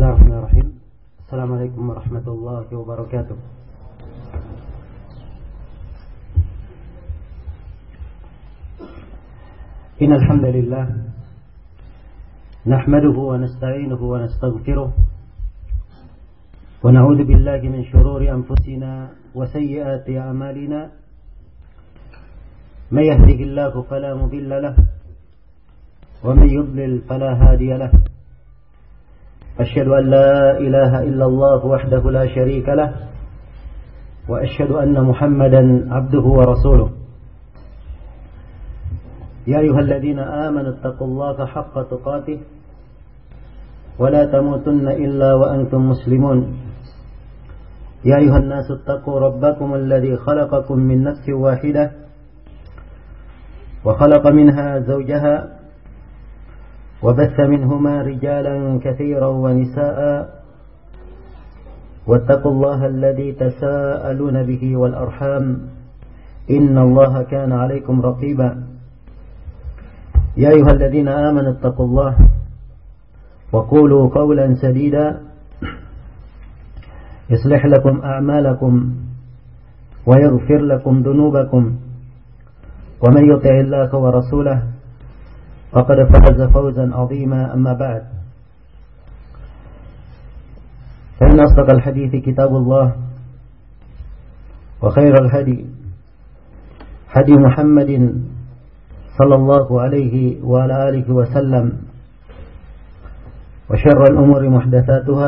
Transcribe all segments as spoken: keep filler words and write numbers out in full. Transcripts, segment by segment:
Bismillahirrahmanirrahim. Assalamualaikum warahmatullahi wabarakatuh. Innal hamdalillah nahmaduhu wa nasta'inuhu wa nastaghfiruh wa na'udzu billahi min shururi anfusina wa sayyiati a'malina. May yahdihillahu fala mudilla lahu wa may yudlil fala hadiya lahu. أشهد أن لا إله إلا الله وحده لا شريك له وأشهد أن محمدا عبده ورسوله يا أيها الذين آمنوا اتقوا الله حق تقاته ولا تموتن إلا وأنتم مسلمون يا أيها الناس اتقوا ربكم الذي خلقكم من نفس واحدة وخلق منها زوجها وبث منهما رجالا كثيرا ونساء واتقوا الله الذي تساءلون به والأرحام إن الله كان عليكم رقيبا يا أيها الذين آمنوا اتقوا الله وقولوا قولا سديدا يصلح لكم أعمالكم ويغفر لكم ذنوبكم ومن يطع الله ورسوله فقد فاز فوزا عظيما. أما بعد فإن أصدق الحديث كتاب الله وخير الهدي هدي محمد صلى الله عليه وعلى آله وسلم وشر الأمور محدثاتها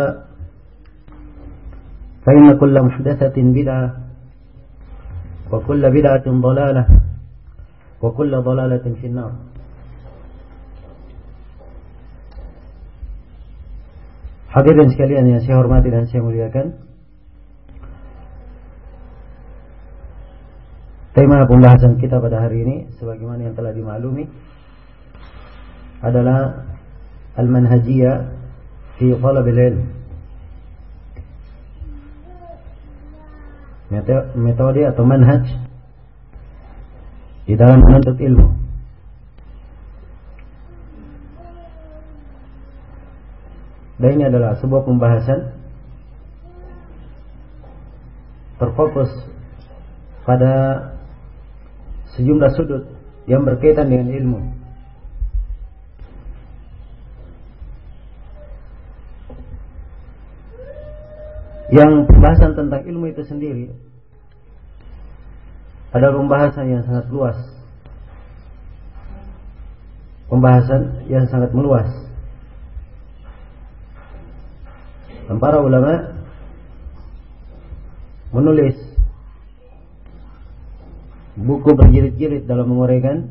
فإن كل محدثة بدعة وكل بدعة ضلالة وكل ضلالة في النار. Hadirin sekalian yang saya hormati dan saya muliakan, tema pembahasan kita pada hari ini sebagaimana yang telah dimaklumi adalah al-manhajiyah fi thalabil ilm, metode atau manhaj di dalam menuntut ilmu. Dan ini adalah sebuah pembahasan terfokus pada sejumlah sudut yang berkaitan dengan ilmu. Yang pembahasan tentang ilmu itu sendiri adalah pembahasan yang sangat luas, pembahasan yang sangat meluas. Dan para ulama menulis buku berjilid-jilid dalam menguraikan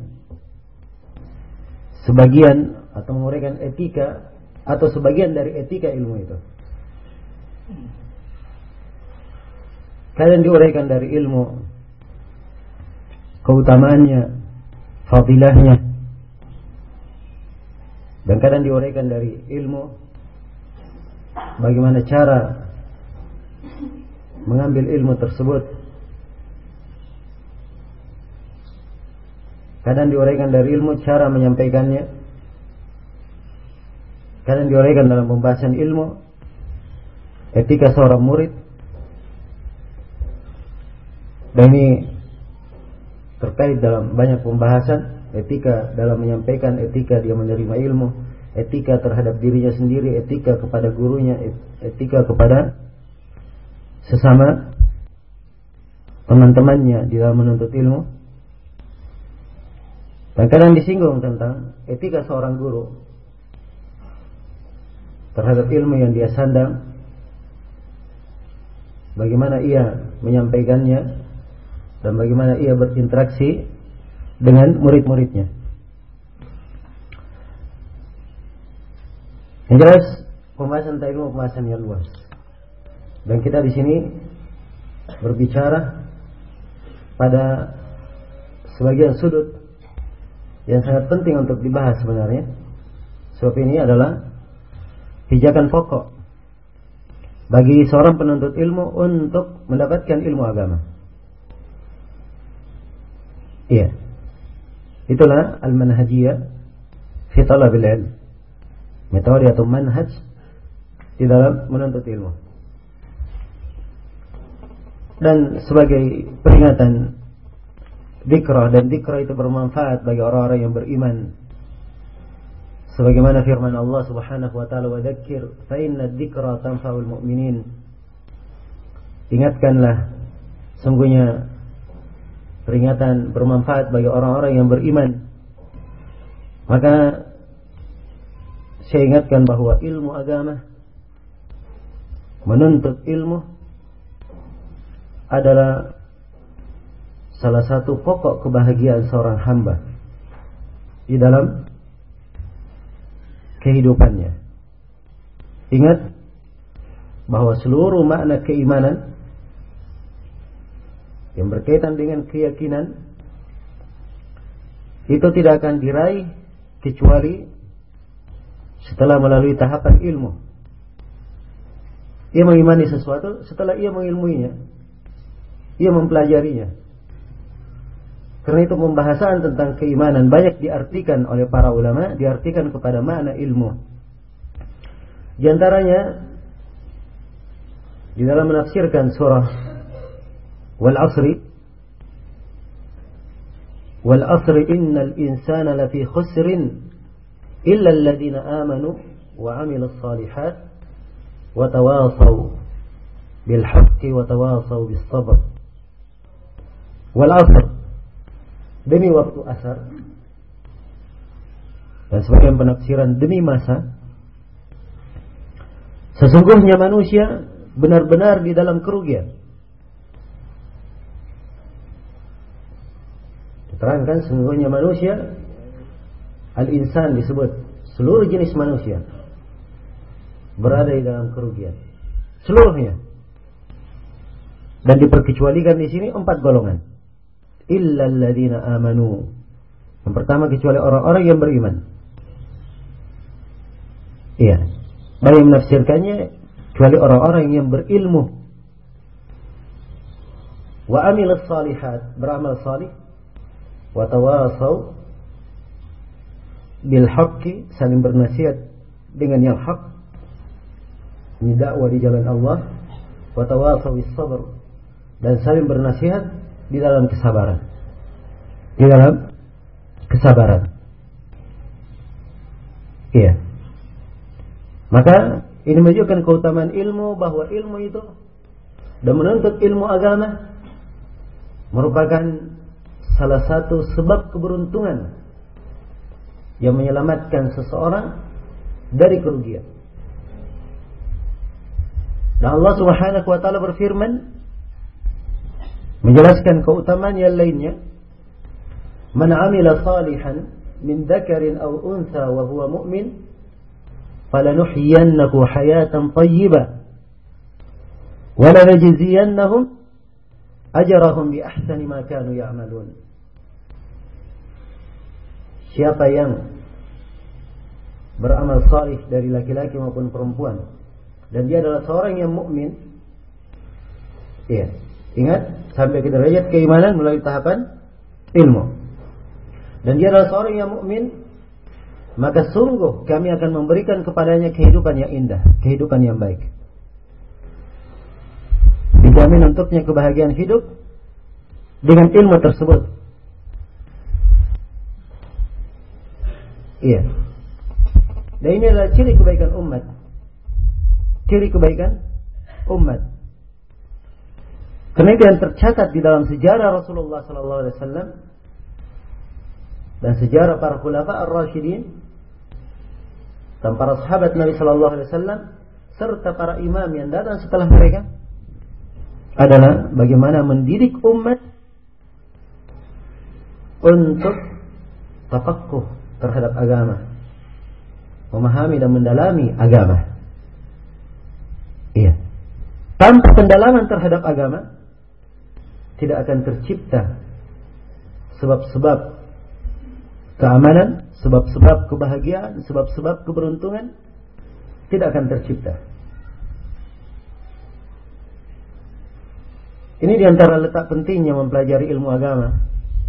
sebagian atau menguraikan etika atau sebagian dari etika ilmu itu. Kadang diuraikan dari ilmu, keutamaannya, fadilahnya, dan kadang diuraikan dari ilmu bagaimana cara mengambil ilmu tersebut. Kadang diuraikan dari ilmu cara menyampaikannya. Kadang diuraikan dalam pembahasan ilmu etika seorang murid. Dan ini terkait dalam banyak pembahasan etika dalam menyampaikan, etika dia menerima ilmu, etika terhadap dirinya sendiri, etika kepada gurunya, etika kepada sesama teman-temannya di dalam menuntut ilmu. Dan kadang disinggung tentang etika seorang guru terhadap ilmu yang dia sandang, bagaimana ia menyampaikannya dan bagaimana ia berinteraksi dengan murid-muridnya. Yang jelas pembahasan tentang ilmu pembahasan yang luas. Dan kita di sini berbicara pada sebagian sudut yang sangat penting untuk dibahas sebenarnya. Sebab ini adalah pijakan pokok bagi seorang penuntut ilmu untuk mendapatkan ilmu agama. Iya. Itulah al-manhajiyah fi talabil ilm. Metode atau manhaj di dalam menuntut ilmu. Dan sebagai peringatan, dzikrah, dan dzikrah itu bermanfaat bagi orang-orang yang beriman. Sebagaimana firman Allah Subhanahu wa taala, "Wa dzakir fa inna dzikra tanfa'ul mu'minin." Ingatkanlah, sungguhnya peringatan bermanfaat bagi orang-orang yang beriman. Maka saya ingatkan bahwa ilmu agama, menuntut ilmu adalah salah satu pokok kebahagiaan seorang hamba di dalam kehidupannya. Ingat bahwa seluruh makna keimanan yang berkaitan dengan keyakinan itu tidak akan diraih kecuali setelah melalui tahapan ilmu. Ia mengimani sesuatu, setelah ia mengilmuinya, ia mempelajarinya. Karena itu pembahasan tentang keimanan banyak diartikan oleh para ulama, diartikan kepada makna ilmu. Di antaranya di dalam menafsirkan surah Wal Asri, Wal Asri innal insana lafi khusrin illa alladhina amanu wa 'amilus shalihat wa tawasaw bil haqqi wa tawasaw bis sabr. Wal asr, demi waktu asar, dan sebagian penafsiran demi masa, sesungguhnya manusia benar-benar di dalam kerugian. Diterangkan sesungguhnya manusia, al-insan disebut seluruh jenis manusia berada di dalam kerugian, seluruhnya. Dan diperkecualikan di sini empat golongan. Illa alladzina amanu. Yang pertama, kecuali orang-orang yang beriman. Iya. Bagi menafsirkannya, kecuali orang-orang yang berilmu. Wa amilus salihat, beramal salih. Wa tawasaw bil haqqi, saling bernasihat dengan yang hak. Ini dakwah di jalan Allah. Wa tawasaw bis sabr, dan saling bernasihat di dalam kesabaran. Di dalam kesabaran. Iya. Maka ini menunjukkan keutamaan ilmu, bahwa ilmu itu dan menuntut ilmu agama merupakan salah satu sebab keberuntungan yang menyelamatkan seseorang dari kerugian. Dan Allah Subhanahu wa taala berfirman menjelaskan keutamaan yang lainnya, "Man 'amila salihan min dzakarin aw untha wa huwa mu'min falanuhyiyannahu hayatan thayyibah wa lanajziyannahum ajrahum bi ahsani ma kanu ya'malun." Siapa yang beramal salih dari laki-laki maupun perempuan dan dia adalah seorang yang mukmin, iya, ingat, sampai ke derajat keimanan melalui tahapan ilmu. Dan dia adalah seorang yang mukmin, maka sungguh kami akan memberikan kepadanya kehidupan yang indah, kehidupan yang baik. Dijamin untuknya kebahagiaan hidup dengan ilmu tersebut. Iya. Dan ini adalah ciri kebaikan umat. Ciri kebaikan umat. Karena itu yang tercatat di dalam sejarah Rasulullah sallallahu alaihi wasallam dan sejarah para khulafa ar-rasyidin dan para sahabat Nabi sallallahu alaihi wasallam serta para imam yang datang setelah mereka adalah bagaimana mendidik umat untuk tafaqquh terhadap agama, memahami dan mendalami agama. Iya. Tanpa pendalaman terhadap agama tidak akan tercipta sebab-sebab keamanan, sebab-sebab kebahagiaan, sebab-sebab keberuntungan, tidak akan tercipta. Ini diantara letak pentingnya mempelajari ilmu agama.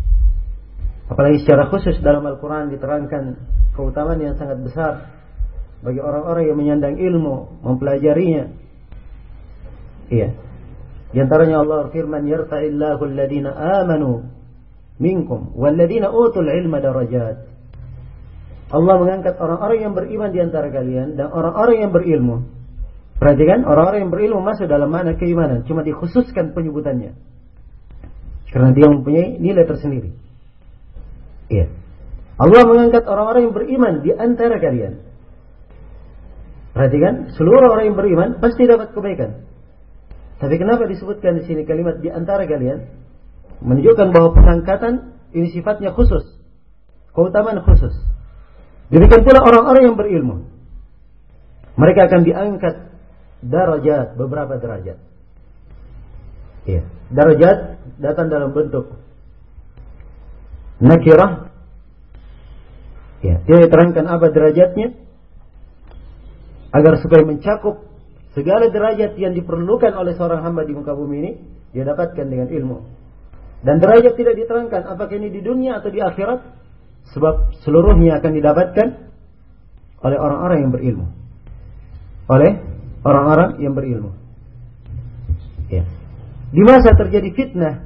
Apalagi secara khusus dalam Al-Quran diterangkan keutamaan yang sangat besar bagi orang-orang yang menyandang ilmu, mempelajarinya. Iya. Di antaranya Allah firman, "Yarfa'illahu alladhina amanu minkum walladhina utul ilma darajat." Allah mengangkat orang-orang yang beriman di antara kalian dan orang-orang yang berilmu. Perhatikan, orang-orang yang berilmu masuk dalam makna keimanan, cuma dikhususkan penyebutannya karena dia mempunyai nilai tersendiri. Iya. Allah mengangkat orang-orang yang beriman di antara kalian. Perhatikan, seluruh orang yang beriman pasti dapat kebaikan. Tapi kenapa disebutkan di sini kalimat di antara kalian? Menunjukkan bahwa pengangkatan ini sifatnya khusus, keutamaan khusus. Demikian pula orang-orang yang berilmu, mereka akan diangkat darajat, beberapa derajat. Iya, darajat datang dalam bentuk nakirah. Ya, dia diterangkan apa derajatnya agar supaya mencakup segala derajat yang diperlukan oleh seorang hamba di muka bumi ini, dia dapatkan dengan ilmu. Dan derajat tidak diterangkan apakah ini di dunia atau di akhirat, sebab seluruhnya akan didapatkan oleh orang-orang yang berilmu. Oleh orang-orang yang berilmu. Ya. Di masa terjadi fitnah,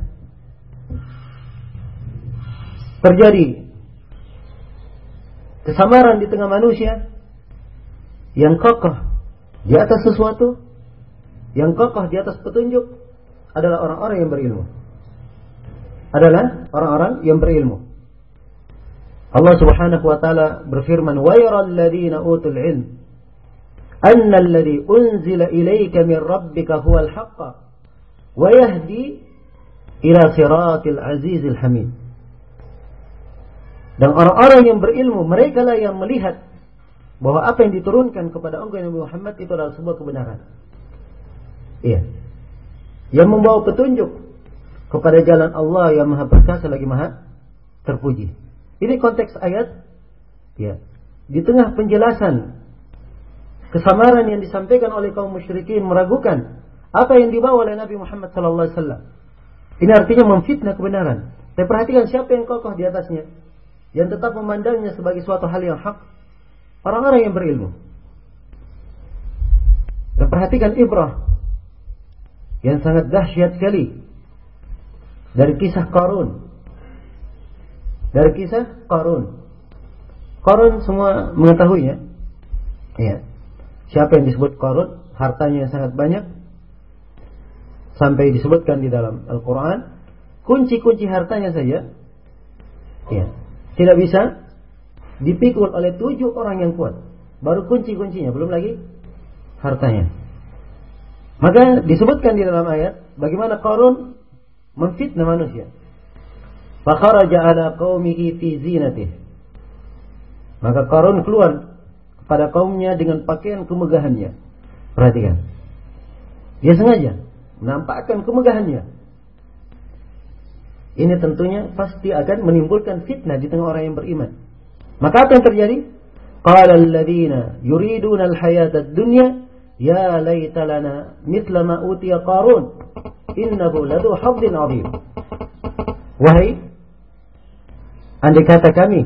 terjadi kesamaran di tengah manusia, yang kokoh di atas sesuatu, yang kokoh di atas petunjuk adalah orang-orang yang berilmu. Adalah orang-orang yang berilmu. Allah Subhanahu wa taala berfirman, "Wa yaral ladzina utul ilm anna alladzi unzila ilayka min rabbika huwal haqq wa yahdi ila siratil azizil hamid." Dan orang-orang yang berilmu, mereka lah yang melihat bahwa apa yang diturunkan kepada engkau Nabi Muhammad itu adalah sebuah kebenaran. Iya. Yang membawa petunjuk kepada jalan Allah yang Maha Perkasa lagi Maha Terpuji. Ini konteks ayat. Ya. Di tengah penjelasan kesamaran yang disampaikan oleh kaum musyrikin meragukan apa yang dibawa oleh Nabi Muhammad sallallahu alaihi wasallam. Ini artinya memfitnah kebenaran. Tapi perhatikan siapa yang kokoh di atasnya, yang tetap memandangnya sebagai suatu hal yang hak. Orang-orang yang berilmu. Dan perhatikan ibrah yang sangat dahsyat sekali dari kisah Qarun. Dari kisah Qarun. Qarun semua mengetahuinya. Ya. Siapa yang disebut Qarun? Hartanya yang sangat banyak. Sampai disebutkan di dalam Al-Quran, kunci-kunci hartanya saja, ya, tidak bisa dipikul oleh tujuh orang yang kuat. Baru kunci-kuncinya, belum lagi hartanya. Maka disebutkan di dalam ayat bagaimana Qarun memfitnah manusia. Fakharaja ala qaumihi fi zinatih. Maka Qarun keluar kepada kaumnya dengan pakaian kemegahannya. Perhatikan. Dia sengaja menampakkan kemegahannya. Ini tentunya pasti akan menimbulkan fitnah di tengah orang yang beriman. Maka apa yang terjadi? Qala alladziina yuriduna al-hayata ad-dunya ya laita lana mithla ma utiya Qarun innahu ladu hazzin 'adzim. Wahai, andai kata kami,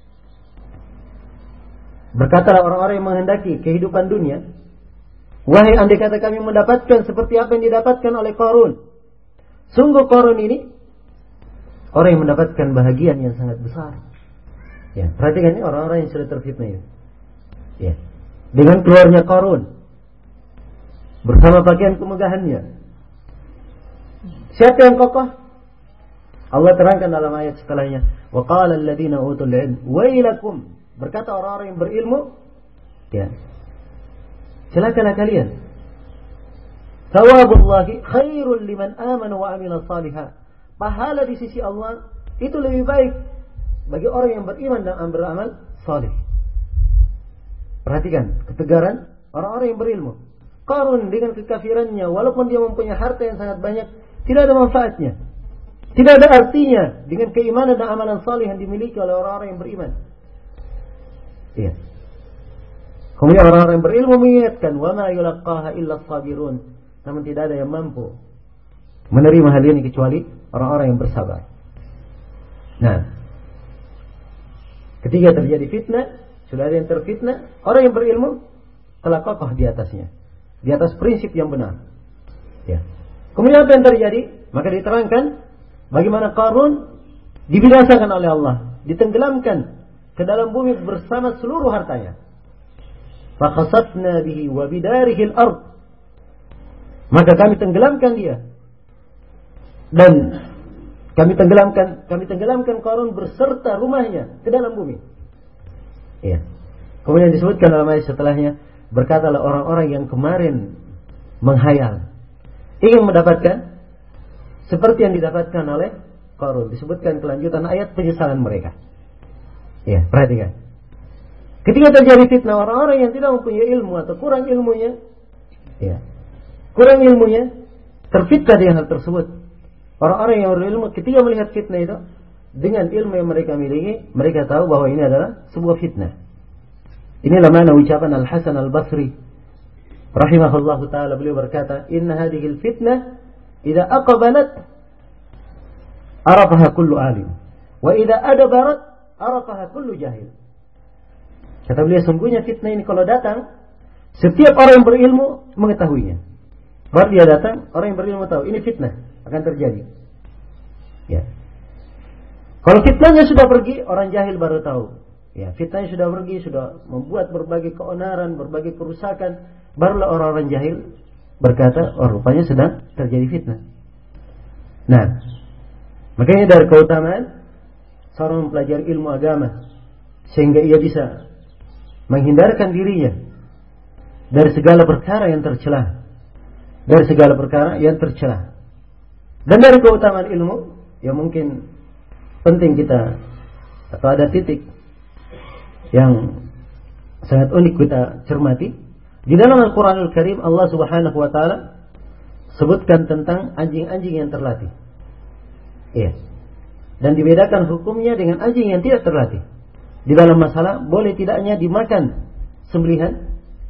berkatalah orang-orang yang menghendaki kehidupan dunia, wahai andai kata kami mendapatkan seperti apa yang didapatkan oleh Qarun. Sungguh Qarun ini orang yang mendapatkan bahagian yang sangat besar. Ya, perhatikan ini orang-orang yang sudah terfitnah itu. Ya. Dengan keluarnya Qarun bersama pakaian kemegahannya. Siapa yang kokoh? Allah terangkan dalam ayat setelahnya, wa qala alladziina utul ilm wailakum, berkata orang-orang yang berilmu, ya, celakalah kalian. Thawabullahi khairul liman amana wa amila shalihan. Pahala di sisi Allah itu lebih baik bagi orang yang beriman dan beramal saleh. Perhatikan ketegaran orang-orang yang berilmu. Qarun dengan kekafirannya, walaupun dia mempunyai harta yang sangat banyak, tidak ada manfaatnya. Tidak ada artinya dengan keimanan dan amalan saleh yang dimiliki oleh orang-orang yang beriman. Iya. Kemudian orang-orang yang berilmu mengingatkan, wa ma yulaqqaha illa as-sabirun. Namun tidak ada yang mampu menerima hal ini kecuali orang-orang yang bersabar. Nah, ketika terjadi fitnah, sudah ada yang terfitnah, orang yang berilmu telah kokoh di atasnya, di atas prinsip yang benar. Ya. Kemudian apa yang terjadi? Maka diterangkan bagaimana Qarun dibinasakan oleh Allah, ditenggelamkan ke dalam bumi bersama seluruh hartanya. Fakhasafna bihi wa bidarihi al-ard. Maka kami tenggelamkan dia. Dan kami tenggelamkan kami tenggelamkan Qarun berserta rumahnya ke dalam bumi. Ya. Kemudian disebutkan dalam ayat setelahnya, berkatalah orang-orang yang kemarin menghayal, ingin mendapatkan seperti yang didapatkan oleh Qarun. Disebutkan kelanjutan ayat penyesalan mereka. Ya, perhatikan. Ketika terjadi fitnah, orang-orang yang tidak mempunyai ilmu atau kurang ilmunya, ya, kurang ilmunya, terfitnah dengan hal tersebut. Orang-orang yang berilmu ketika melihat fitnah itu, dengan ilmu yang mereka miliki, mereka tahu bahwa ini adalah sebuah fitnah. Inilah mana ucapan Al-Hasan Al-Basri rahimahullahu ta'ala, beliau berkata, inna hadihil fitnah idza aqbalat arafaha kullu alim wa idza adbarat arafaha kullu jahil. Kata beliau, sungguhnya fitnah ini kalau datang, setiap orang yang berilmu mengetahuinya. Baru dia datang, orang yang berilmu tahu ini fitnah akan terjadi. Ya. Kalau fitnahnya sudah pergi, orang jahil baru tahu. Ya, fitnahnya sudah pergi, sudah membuat berbagai keonaran, berbagai kerusakan, barulah orang-orang jahil berkata, oh rupanya sedang terjadi fitnah. Nah, makanya dari keutamaan seorang mempelajari ilmu agama, sehingga ia bisa menghindarkan dirinya dari segala perkara yang tercela, dari segala perkara yang tercela. Dan dari keutamaan ilmu yang mungkin penting kita, atau ada titik yang sangat unik kita cermati di dalam Al-Quranul Karim. Allah Subhanahu wa taala sebutkan tentang anjing-anjing yang terlatih. Iya. Dan dibedakan hukumnya dengan anjing yang tidak terlatih. Di dalam masalah boleh tidaknya dimakan sembelihan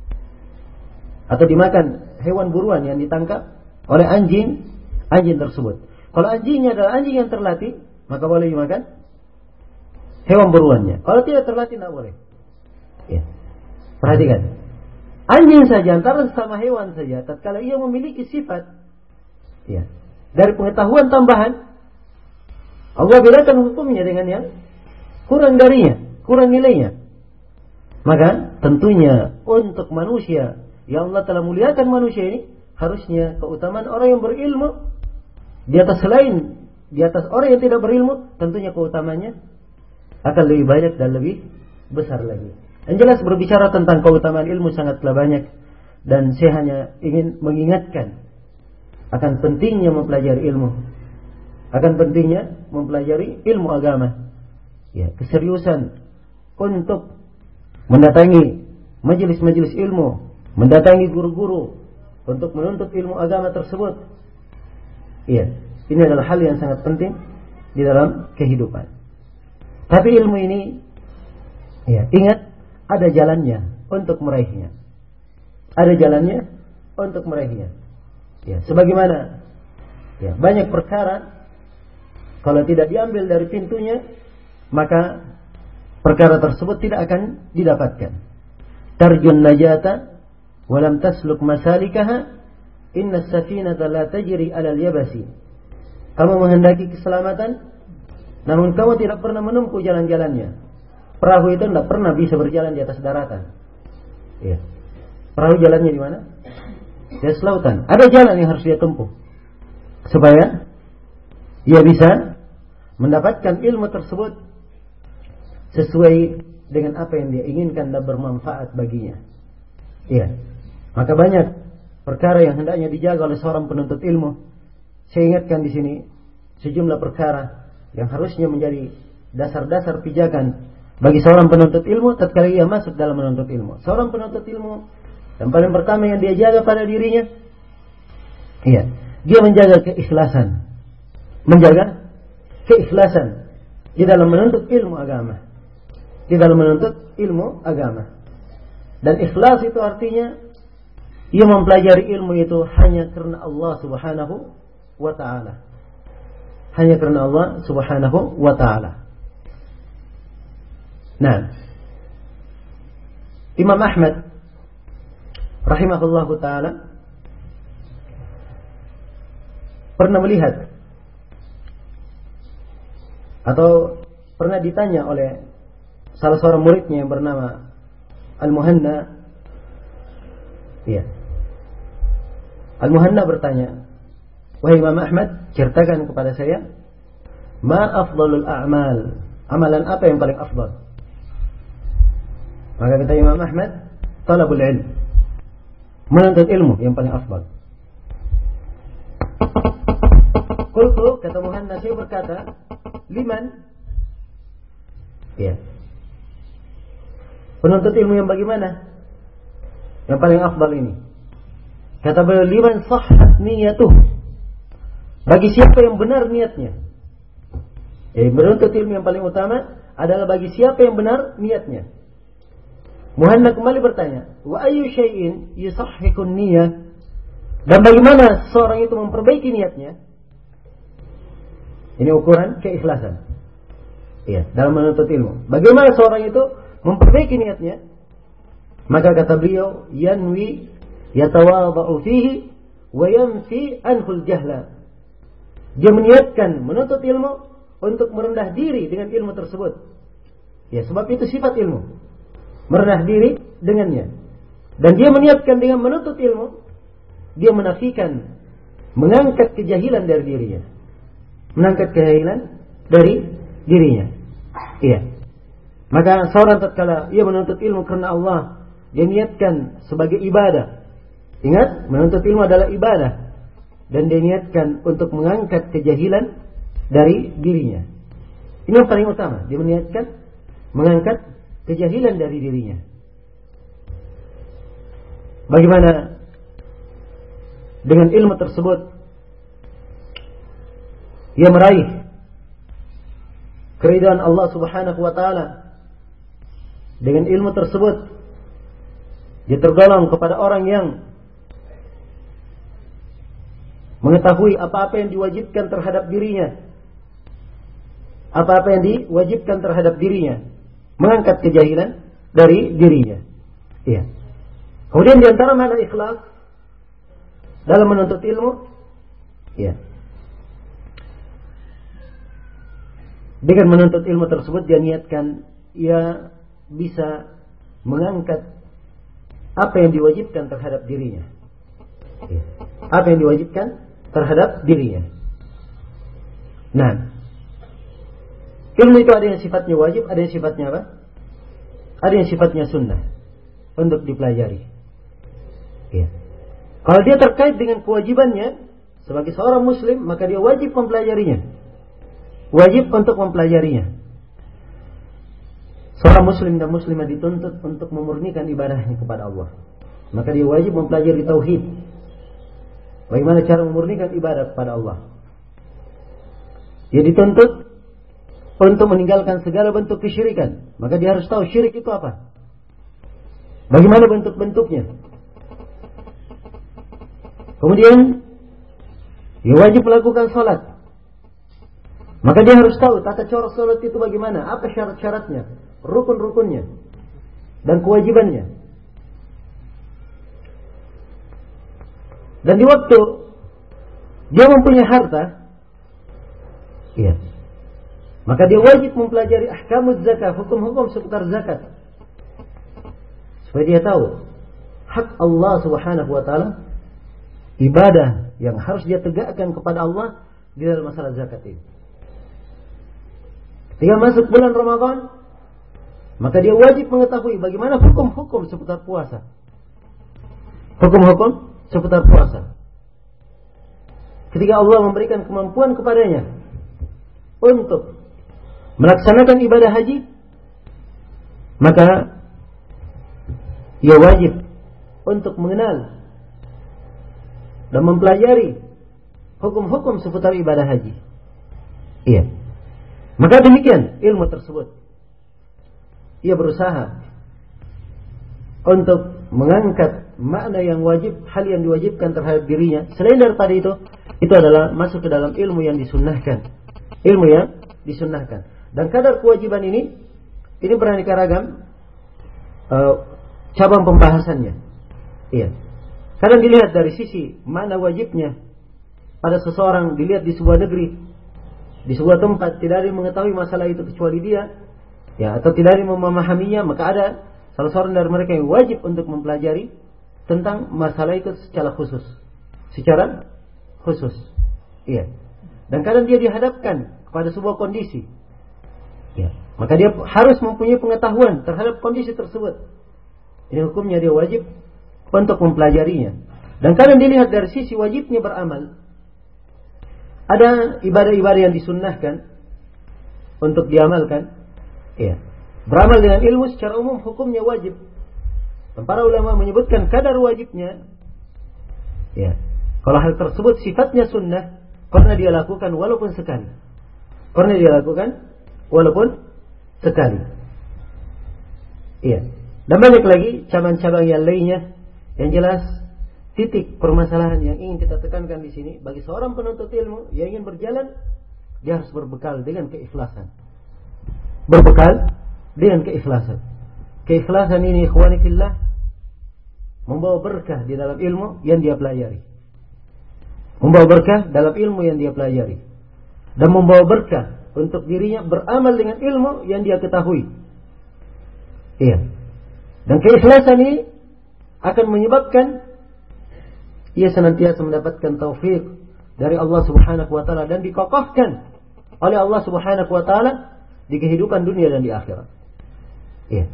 atau dimakan hewan buruan yang ditangkap oleh anjing anjing tersebut. Kalau anjingnya adalah anjing yang terlatih, maka boleh dimakan hewan buruannya. Kalau tidak terlatih, tidak boleh. Ya. Perhatikan, anjing saja antara sama hewan saja, tatkala ia memiliki sifat, ya, dari pengetahuan tambahan, Allah bedakan hukumnya dengan yang kurang darinya, kurang nilainya. Maka tentunya untuk manusia yang Allah telah muliakan manusia ini, harusnya keutamaan orang yang berilmu di atas selain di atas orang yang tidak berilmu, tentunya keutamanya akan lebih banyak dan lebih besar lagi. Yang jelas berbicara tentang keutamaan ilmu sangatlah banyak, dan saya hanya ingin mengingatkan akan pentingnya mempelajari ilmu, akan pentingnya mempelajari ilmu agama. Ya, keseriusan untuk mendatangi majelis-majelis ilmu, mendatangi guru-guru untuk menuntut ilmu agama tersebut. Iya, ini adalah hal yang sangat penting di dalam kehidupan. Tapi ilmu ini, ya, ingat, ada jalannya untuk meraihnya. Ada jalannya untuk meraihnya. Ya, sebagaimana, ya, banyak perkara kalau tidak diambil dari pintunya, maka perkara tersebut tidak akan didapatkan. Tarjun najata walam tasluk masalikaha, inna safinata la tajri alal yabasi. Kamu menghendaki keselamatan, namun kamu tidak pernah menempuh jalan-jalannya. Perahu itu tidak pernah bisa berjalan di atas daratan. Ya. Perahu jalannya di mana? Di atas lautan. Ada jalan yang harus dia tempuh supaya ia bisa mendapatkan ilmu tersebut sesuai dengan apa yang dia inginkan dan bermanfaat baginya. Iya. Maka banyak perkara yang hendaknya dijaga oleh seorang penuntut ilmu. Saya ingatkan di sini sejumlah perkara yang harusnya menjadi dasar-dasar pijakan bagi seorang penuntut ilmu tatkala ia masuk dalam menuntut ilmu. Seorang penuntut ilmu yang paling pertama yang dia jaga pada dirinya, iya, dia menjaga keikhlasan. Menjaga keikhlasan di dalam menuntut ilmu agama. Di dalam menuntut ilmu agama. Dan ikhlas itu artinya ia mempelajari ilmu itu hanya karena Allah Subhanahu wa ta'ala. Hanya karena Allah Subhanahu wa ta'ala. Nah, Imam Ahmad rahimahullahu taala pernah melihat atau pernah ditanya oleh salah seorang muridnya yang bernama Al-Muhanna. Iya. Al-Muhanna bertanya, "Wahai Imam Ahmad, ceritakan kepada saya, ma afdalul a'mal? Amalan apa yang paling afdal?" Maka kata Imam Ahmad, talabul ilm. Menuntut ilmu yang paling afdal. Qultu, kata Muhanna, saya berkata, liman? Ya. Penuntut ilmu yang bagaimana? Yang paling afdal ini. Kata beliau, liman sahhat niyatuh. Bagi siapa yang benar niatnya. Jadi menuntut ilmu yang paling utama adalah bagi siapa yang benar niatnya. Muhanna kembali bertanya, wa ayyu syai'in yusahhihun niyyah? Dan bagaimana seorang itu memperbaiki niatnya? Ini ukuran keikhlasan. Iya, dalam menuntut ilmu. Bagaimana seorang itu memperbaiki niatnya? Maka kata beliau, yanwi yatawadha'u fihi wa yanfi anhul jahla. Dia meniatkan menuntut ilmu untuk merendah diri dengan ilmu tersebut. Ya, sebab itu sifat ilmu. Merendah diri dengannya. Dan dia meniatkan dengan menuntut ilmu, dia menafikan, mengangkat kejahilan dari dirinya. Mengangkat kejahilan dari dirinya. Iya. Maka seorang tatkala ia menuntut ilmu karena Allah, dia niatkan sebagai ibadah. Ingat, menuntut ilmu adalah ibadah. Dan dia niatkan untuk mengangkat kejahilan dari dirinya. Ini yang paling utama. Dia meniatkan mengangkat kejahilan dari dirinya. Bagaimana dengan ilmu tersebut ia meraih keridhaan Allah Subhanahu wa taala? Dengan ilmu tersebut dia tergolong kepada orang yang mengetahui apa-apa yang diwajibkan terhadap dirinya, apa-apa yang diwajibkan terhadap dirinya, mengangkat kejahilan dari dirinya. Iya. Kemudian di antara makna ikhlas dalam menuntut ilmu, iya. Dengan menuntut ilmu tersebut dia niatkan ia bisa mengangkat apa yang diwajibkan terhadap dirinya. Iya. Apa yang diwajibkan terhadap dirinya. Nah, ilmu itu ada yang sifatnya wajib, ada yang sifatnya apa? Ada yang sifatnya sunnah untuk dipelajari. Ya. Kalau dia terkait dengan kewajibannya sebagai seorang muslim, maka dia wajib mempelajarinya. Wajib untuk mempelajarinya. Seorang muslim dan muslimah dituntut untuk memurnikan ibadahnya kepada Allah. Maka dia wajib mempelajari tauhid. Bagaimana cara memurnikan ibadah kepada Allah? Dia dituntut untuk meninggalkan segala bentuk kesyirikan. Maka dia harus tahu syirik itu apa. Bagaimana bentuk-bentuknya. Kemudian dia wajib melakukan salat. Maka dia harus tahu tata cara salat itu bagaimana, apa syarat-syaratnya, rukun-rukunnya, dan kewajibannya. Dan di waktu dia mempunyai harta, iya, maka dia wajib mempelajari ahkamuz zakat, hukum-hukum seputar zakat, supaya dia tahu hak Allah Subhanahu wa taala, ibadah yang harus dia tegakkan kepada Allah di dalam masalah zakat ini. Ketika masuk bulan Ramadan, maka dia wajib mengetahui bagaimana hukum-hukum seputar puasa. Hukum-hukum seputar puasa. Ketika Allah memberikan kemampuan kepadanya untuk melaksanakan ibadah haji, maka ia wajib untuk mengenal dan mempelajari hukum-hukum seputar ibadah haji. Iya. Maka demikian ilmu tersebut. Ia berusaha untuk mengangkat makna yang wajib, hal yang diwajibkan terhadap dirinya. Selain daripada itu, itu adalah masuk ke dalam ilmu yang disunnahkan. Ilmu yang disunnahkan. Dan kadar kewajiban ini, ini beraneka ragam. Uh, cabang pembahasannya. Iya. Kadang dilihat dari sisi mana wajibnya pada seseorang, dilihat di sebuah negeri, di sebuah tempat tidak ada yang mengetahui masalah itu kecuali dia, ya, atau tidak ada yang memahaminya, maka ada salah seorang dari mereka yang wajib untuk mempelajari tentang masalah itu secara khusus, secara khusus. Iya. Dan kadang dia dihadapkan kepada sebuah kondisi, ya, maka dia harus mempunyai pengetahuan terhadap kondisi tersebut. Ini hukumnya dia wajib untuk mempelajarinya. Dan kadang dilihat dari sisi wajibnya beramal. Ada ibadah-ibadah yang disunnahkan untuk diamalkan. Ya. Beramal dengan ilmu secara umum hukumnya wajib. Dan para ulama menyebutkan kadar wajibnya. Ya. Kalau hal tersebut sifatnya sunnah, pernah dia lakukan walaupun sekali. Pernah dia lakukan walaupun sekali. Iya. Dan banyak lagi cabang-cabang yang lainnya. Yang jelas, titik permasalahan yang ingin kita tekankan di sini, bagi seorang penuntut ilmu yang ingin berjalan, dia harus berbekal dengan keikhlasan. Berbekal dengan keikhlasan. Keikhlasan ini, ikhwani fillah, membawa berkah di dalam ilmu yang dia pelajari. Membawa berkah dalam ilmu yang dia pelajari. Dan membawa berkah untuk dirinya beramal dengan ilmu yang dia ketahui. Iya. Dan keikhlasan ini akan menyebabkan ia senantiasa mendapatkan taufik dari Allah Subhanahu wa taala dan dikokohkan oleh Allah Subhanahu wa taala di kehidupan dunia dan di akhirat. Iya.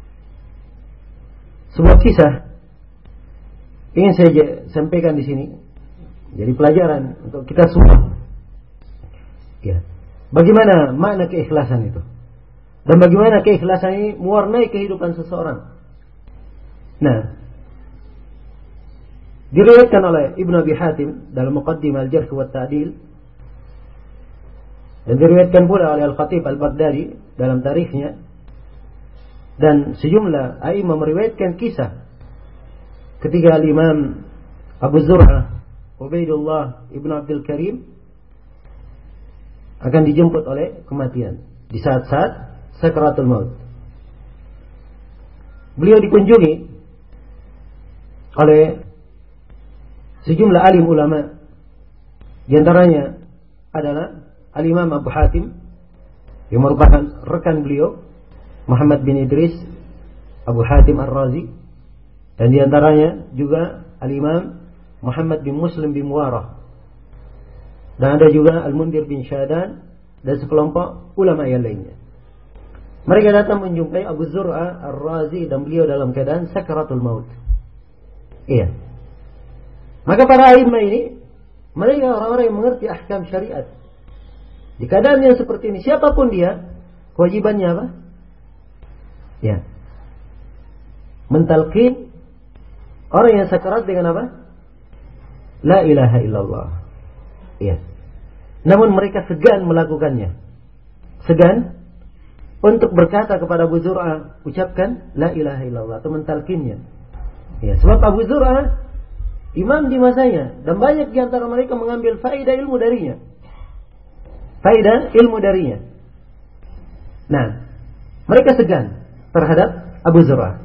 Sebuah kisah ingin saya sampaikan di sini, jadi pelajaran untuk kita semua. Ya. Bagaimana makna keikhlasan itu? Dan bagaimana keikhlasan ini mewarnai kehidupan seseorang? Nah, diriwayatkan oleh Ibnu Abi Hatim dalam Muqaddimah Al-Jarh wa Ta'dil, dan diriwayatkan pula oleh Al-Khatib Al-Baghdadi dalam tarikhnya, dan sejumlah a'imah meriwayatkan kisah ketika Al-Imam Abu Zur'ah Ubaidullah Ibnu Abdul Karim akan dijemput oleh kematian di saat-saat sakaratul maut. Beliau dikunjungi oleh sejumlah alim ulama. Di antaranya adalah Al-Imam Abu Hatim yang merupakan rekan beliau, Muhammad bin Idris Abu Hatim Ar-Razi, dan di antaranya juga Al-Imam Muhammad bin Muslim bin Muwarah, dan ada juga Al-Mundir bin Syadan dan sekelompok ulama yang lainnya. Mereka datang menjumpai Abu Zur'ah Ar-Razi dan beliau dalam keadaan sakaratul maut. Iya. Maka para a'imah ini, mereka orang-orang yang mengerti ahkam syariat. Di keadaan yang seperti ini, siapapun dia, kewajibannya apa? Ya. Mentalqin orang yang sakarat dengan apa? La ilaha illallah. Ya. Namun mereka segan melakukannya. Segan untuk berkata kepada Abu Zur'ah, ucapkan la ilaha illallah, atau mentalqinnya. Ya, sebab Abu Zur'ah imam di masanya, dan banyak di antara mereka mengambil faedah ilmu darinya. Faedah ilmu darinya. Nah, mereka segan terhadap Abu Zur'ah.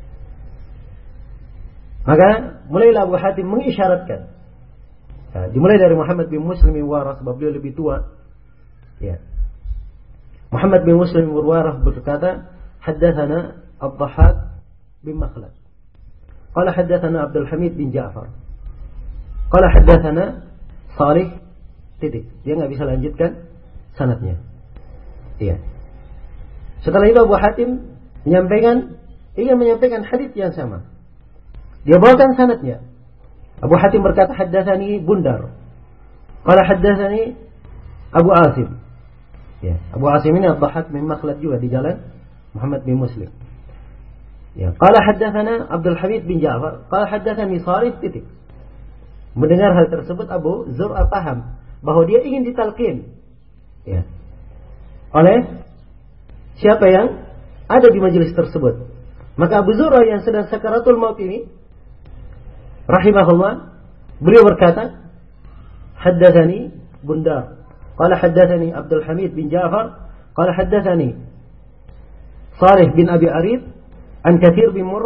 Maka mulailah Abu Hatim mengisyaratkan. Nah, dimulai dari Muhammad bin Muslim bin Warah, sebab beliau lebih tua. Ya. Muhammad bin Muslim bin Warah berkata, haddatsana Ad-Dhahhak bin Makhlad. Qala haddatsana Abdul Hamid bin Ja'far. Qala haddatsana Salih, titik. Dia enggak bisa lanjutkan sanadnya. Iya. Setelah itu Abu Hatim menyampaikan, ingin menyampaikan hadis yang sama. Dia bawakan sanadnya. Abu Hatim berkata, haddatsani Bundar. Qala haddatsani Abu Asim. Ya, Abu Asim ini Ad-Dhahhak bin Makhlad juga di jalan Muhammad bin Muslim. Ya, qala haddatsana Abdul Hamid bin Ja'far, qala haddatsani Salih, titik. Mendengar hal tersebut Abu Zur'ah paham bahwa dia ingin ditalqin. Ya. Oleh siapa yang ada di majelis tersebut. Maka Abu Zur'ah yang sedang sakaratul maut ini, rahimahullah, beliau berkata, haddatsani Bundar, qala haddatsani Abdul Hamid bin Ja'far, qala haddatsani Salih bin Abi Arid an Katsir bin Murrah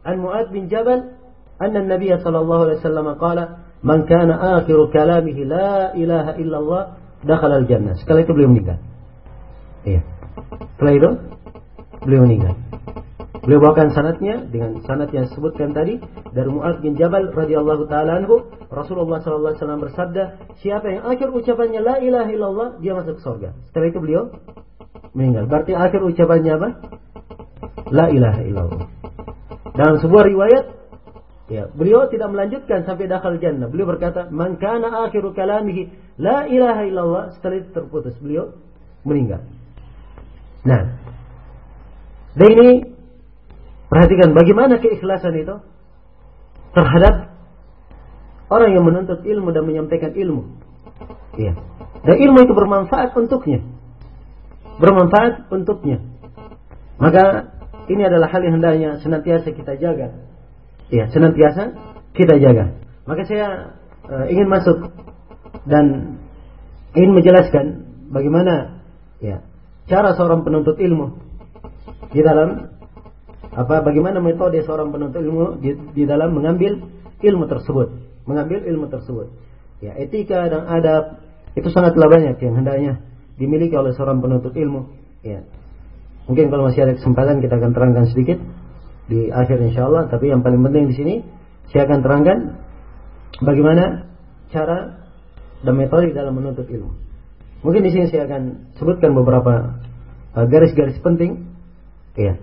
an Mu'adz bin Jabal anna an-nabiy sallallahu alaihi wasallam qala man kana akhiru kalamihi la ilaha illallah dakhala al-jannah. Setelah itu beliau meninggal. Iya. Setelah itu beliau meninggal. Beliau bawakan sanadnya dengan sanad yang disebutkan tadi dari Mu'adz bin Jabal radhiyallahu taala anhu, Rasulullah sallallahu alaihi wasallam bersabda, siapa yang akhir ucapannya la ilaha illallah, dia masuk surga. Setelah itu beliau meninggal. Berarti akhir ucapannya apa? La ilaha illallah. Dalam sebuah riwayat, ya, beliau tidak melanjutkan sampai dakhal jannah. Beliau berkata, "Man kana akhiru kalamihi la ilaha illallah." Setelah itu terputus, beliau meninggal. Nah, dan ini perhatikan bagaimana keikhlasan itu terhadap orang yang menuntut ilmu dan menyampaikan ilmu. Iya. Dan ilmu itu bermanfaat untuknya. Bermanfaat untuknya. Maka ini adalah hal yang hendaknya senantiasa kita jaga. Iya, senantiasa kita jaga. Maka saya uh, ingin masuk dan ingin menjelaskan bagaimana ya cara seorang penuntut ilmu di dalam apa bagaimana metode seorang penuntut ilmu di, di dalam mengambil ilmu tersebut, mengambil ilmu tersebut. Ya, etika dan adab itu sangatlah banyak yang hendaknya dimiliki oleh seorang penuntut ilmu. Ya. Mungkin kalau masih ada kesempatan kita akan terangkan sedikit di akhir insyaallah, tapi yang paling penting di sini saya akan terangkan bagaimana cara dan metode dalam menuntut ilmu. Mungkin di sini saya akan sebutkan beberapa uh, garis-garis penting. Ya.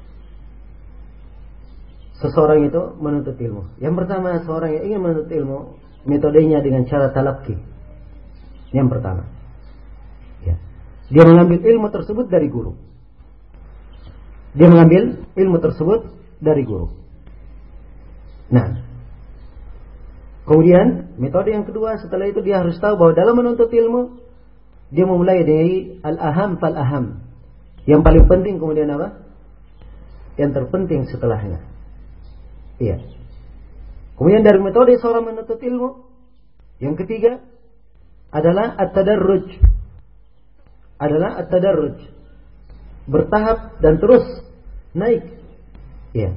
Seseorang itu menuntut ilmu. Yang pertama, seorang yang ingin menuntut ilmu, metodenya dengan cara talaqi. Yang pertama, ya. Dia mengambil ilmu tersebut dari guru. Dia mengambil ilmu tersebut dari guru. Nah, kemudian metode yang kedua, setelah itu dia harus tahu bahwa dalam menuntut ilmu dia memulai dari al-aham fal-aham. Yang paling penting kemudian apa? Yang terpenting setelahnya. Iya. Kemudian dari metode seorang menuntut ilmu, yang ketiga adalah at-tadarruj. Adalah at-tadarruj. Bertahap dan terus naik. Iya.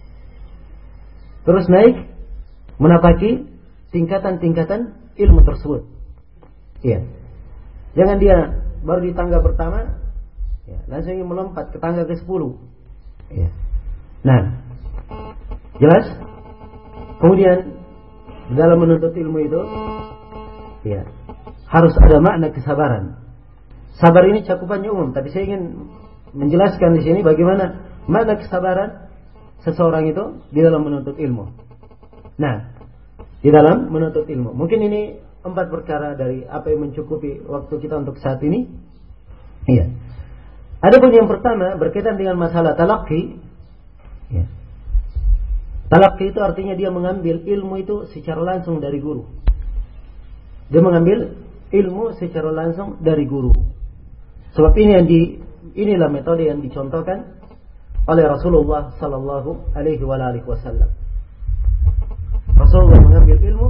Terus naik menapaki tingkatan-tingkatan ilmu tersebut. Iya. Jangan dia baru di tangga pertama, ya, langsung ingin melompat ke tangga ke sepuluh. Ya. Nah, jelas? Kemudian dalam menuntut ilmu itu, ya, harus ada makna kesabaran. Sabar ini cakupannya umum, tapi saya ingin menjelaskan di sini bagaimana makna kesabaran seseorang itu di dalam menuntut ilmu. Nah, di dalam menuntut ilmu, mungkin ini empat perkara dari apa yang mencukupi waktu kita untuk saat ini. Iya. Adapun yang pertama berkaitan dengan masalah talaqi. Ya. Talaqi itu artinya dia mengambil ilmu itu secara langsung dari guru. Dia mengambil ilmu secara langsung dari guru. Sebab ini yang di inilah metode yang dicontohkan oleh Rasulullah sallallahu alaihi wasallam. Rasulullah mengambil ilmu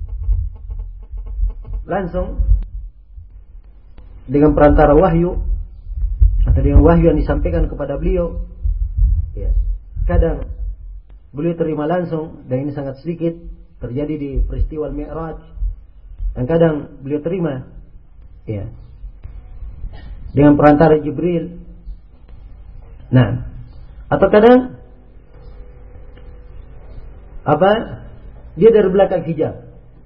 langsung dengan perantara wahyu atau dengan wahyu yang disampaikan kepada beliau. Ya. Kadang beliau terima langsung dan ini sangat sedikit terjadi di peristiwa Mi'raj. Dan kadang beliau terima ya dengan perantara Jibril. Nah, atau kadang apa? Dia dari belakang hijab.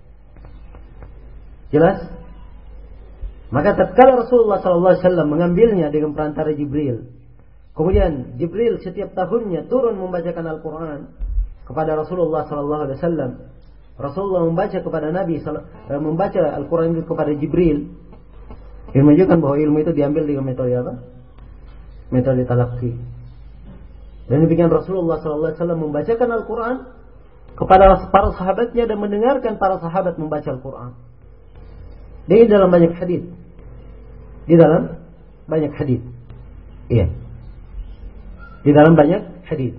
Jelas? Maka tatkala Rasulullah sallallahu alaihi wasallam mengambilnya dengan perantara Jibril, kemudian Jibril setiap tahunnya turun membacakan Al-Quran kepada Rasulullah sallallahu alaihi wasallam. Rasulullah membaca kepada Nabi membaca Al-Quran itu kepada Jibril. Ini menunjukkan bahwa ilmu itu diambil dengan metode apa? Metode talaqi. Dan demikian Rasulullah sallallahu alaihi wasallam membacakan Al-Quran kepada para sahabatnya dan mendengarkan para sahabat membaca Al-Quran. Di dalam banyak hadis. Di dalam banyak hadis. Iya. Di dalam banyak hadis.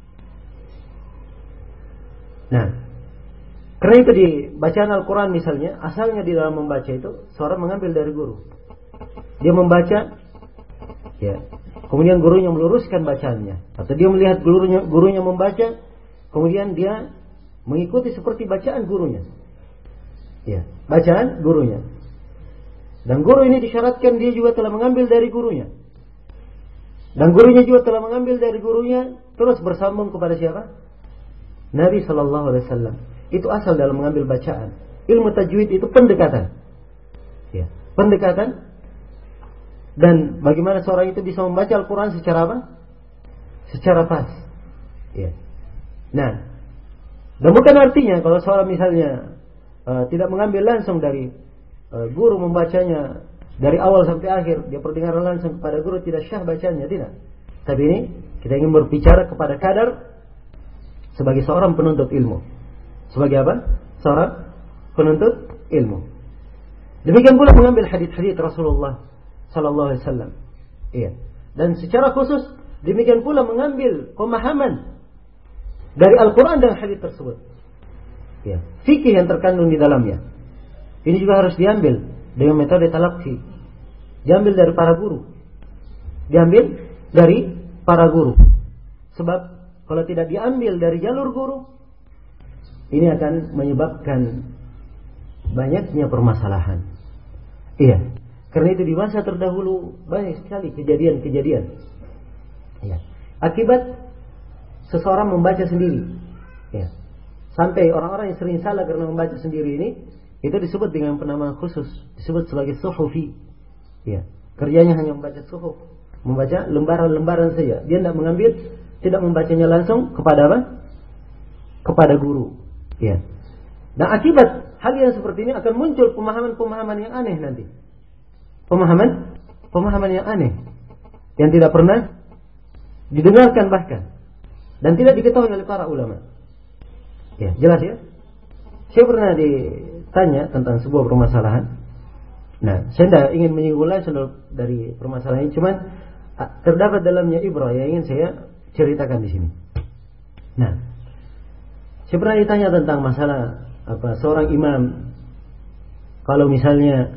Nah, karena itu di bacaan Al-Quran misalnya, asalnya di dalam membaca itu seorang mengambil dari guru. Dia membaca, ya. Kemudian gurunya meluruskan bacaannya, atau dia melihat gurunya gurunya membaca, kemudian dia mengikuti seperti bacaan gurunya. Ya, bacaan gurunya. Dan guru ini disyaratkan dia juga telah mengambil dari gurunya. Dan gurunya juga telah mengambil dari gurunya, terus bersambung kepada siapa? Nabi sallallahu alaihi wasallam. Itu asal dalam mengambil bacaan. Ilmu tajwid itu pendekatan. Ya, pendekatan. Dan bagaimana seorang itu bisa membaca Al-Quran secara apa? Secara pas. Ya. Nah, dan bukan artinya kalau seorang misalnya uh, tidak mengambil langsung dari uh, guru membacanya dari awal sampai akhir, dia perdengaran langsung kepada guru, tidak syah bacanya, tidak. Tapi ini kita ingin berbicara kepada kadar sebagai seorang penuntut ilmu. Sebagai apa? Seorang penuntut ilmu. Demikian pula mengambil hadis-hadis Rasulullah sallallahu alaihi wasallam. Iya. Dan secara khusus demikian pula mengambil pemahaman dari Al-Quran dan hadis tersebut. Ya, fikih yang terkandung di dalamnya. Ini juga harus diambil dengan metode talaqi. Diambil dari para guru. Diambil dari para guru. Sebab kalau tidak diambil dari jalur guru, ini akan menyebabkan banyaknya permasalahan. Iya. Karena itu di masa terdahulu banyak sekali kejadian-kejadian. Ya. Akibat seseorang membaca sendiri. Ya. Sampai orang-orang yang sering salah karena membaca sendiri ini, itu disebut dengan penamaan khusus, disebut sebagai suhufi. Ya. Kerjanya hanya membaca suhuf, membaca lembaran-lembaran saja. Dia tidak mengambil, tidak membacanya langsung kepada apa? Kepada guru. Ya. Dan akibat hal yang seperti ini akan muncul pemahaman-pemahaman yang aneh nanti. Pemahaman, pemahaman yang aneh, yang tidak pernah didengarkan bahkan, dan tidak diketahui oleh para ulama. Ya, jelas ya. Saya pernah ditanya tentang sebuah permasalahan. Nah, saya tidak ingin menyinggung langsung dari permasalahan ini, cuman terdapat dalamnya ibrah yang ingin saya ceritakan di sini. Nah, saya pernah ditanya tentang masalah apa seorang imam kalau misalnya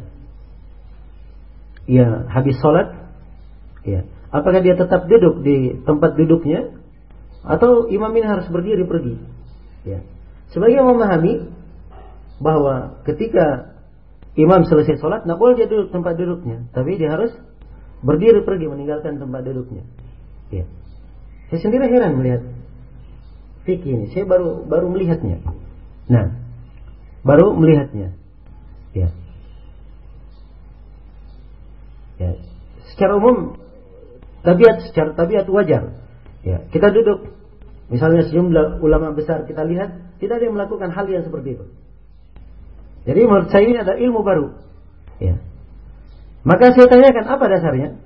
ya habis sholat, ya apakah dia tetap duduk di tempat duduknya atau imam ini harus berdiri pergi? Ya, sebagian memahami bahwa ketika imam selesai sholat, tidak boleh dia duduk tempat duduknya, tapi dia harus berdiri pergi meninggalkan tempat duduknya. Ya, saya sendiri heran melihat fikih ini. Saya baru baru melihatnya. Nah, baru melihatnya. Ya. Ya, secara umum tabiat secara tabiat wajar. Ya, kita duduk, misalnya sejumlah ulama besar kita lihat tidak ada yang melakukan hal yang seperti itu. Jadi menurut saya ini ada ilmu baru. Ya. Maka saya tanyakan apa dasarnya?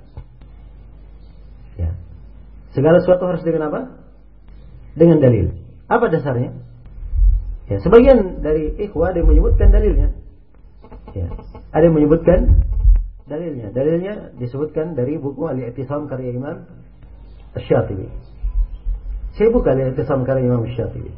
Ya. Segala sesuatu harus dengan apa? Dengan dalil. Apa dasarnya? Ya, sebagian dari ikhwah ada yang menyebutkan dalilnya. Ya. Ada yang menyebutkan dalilnya. Dalilnya disebutkan dari buku Al-I'tisam karya Imam Asy-Syatibi. Saya buka Al-I'tisam karya Imam Asy-Syatibi.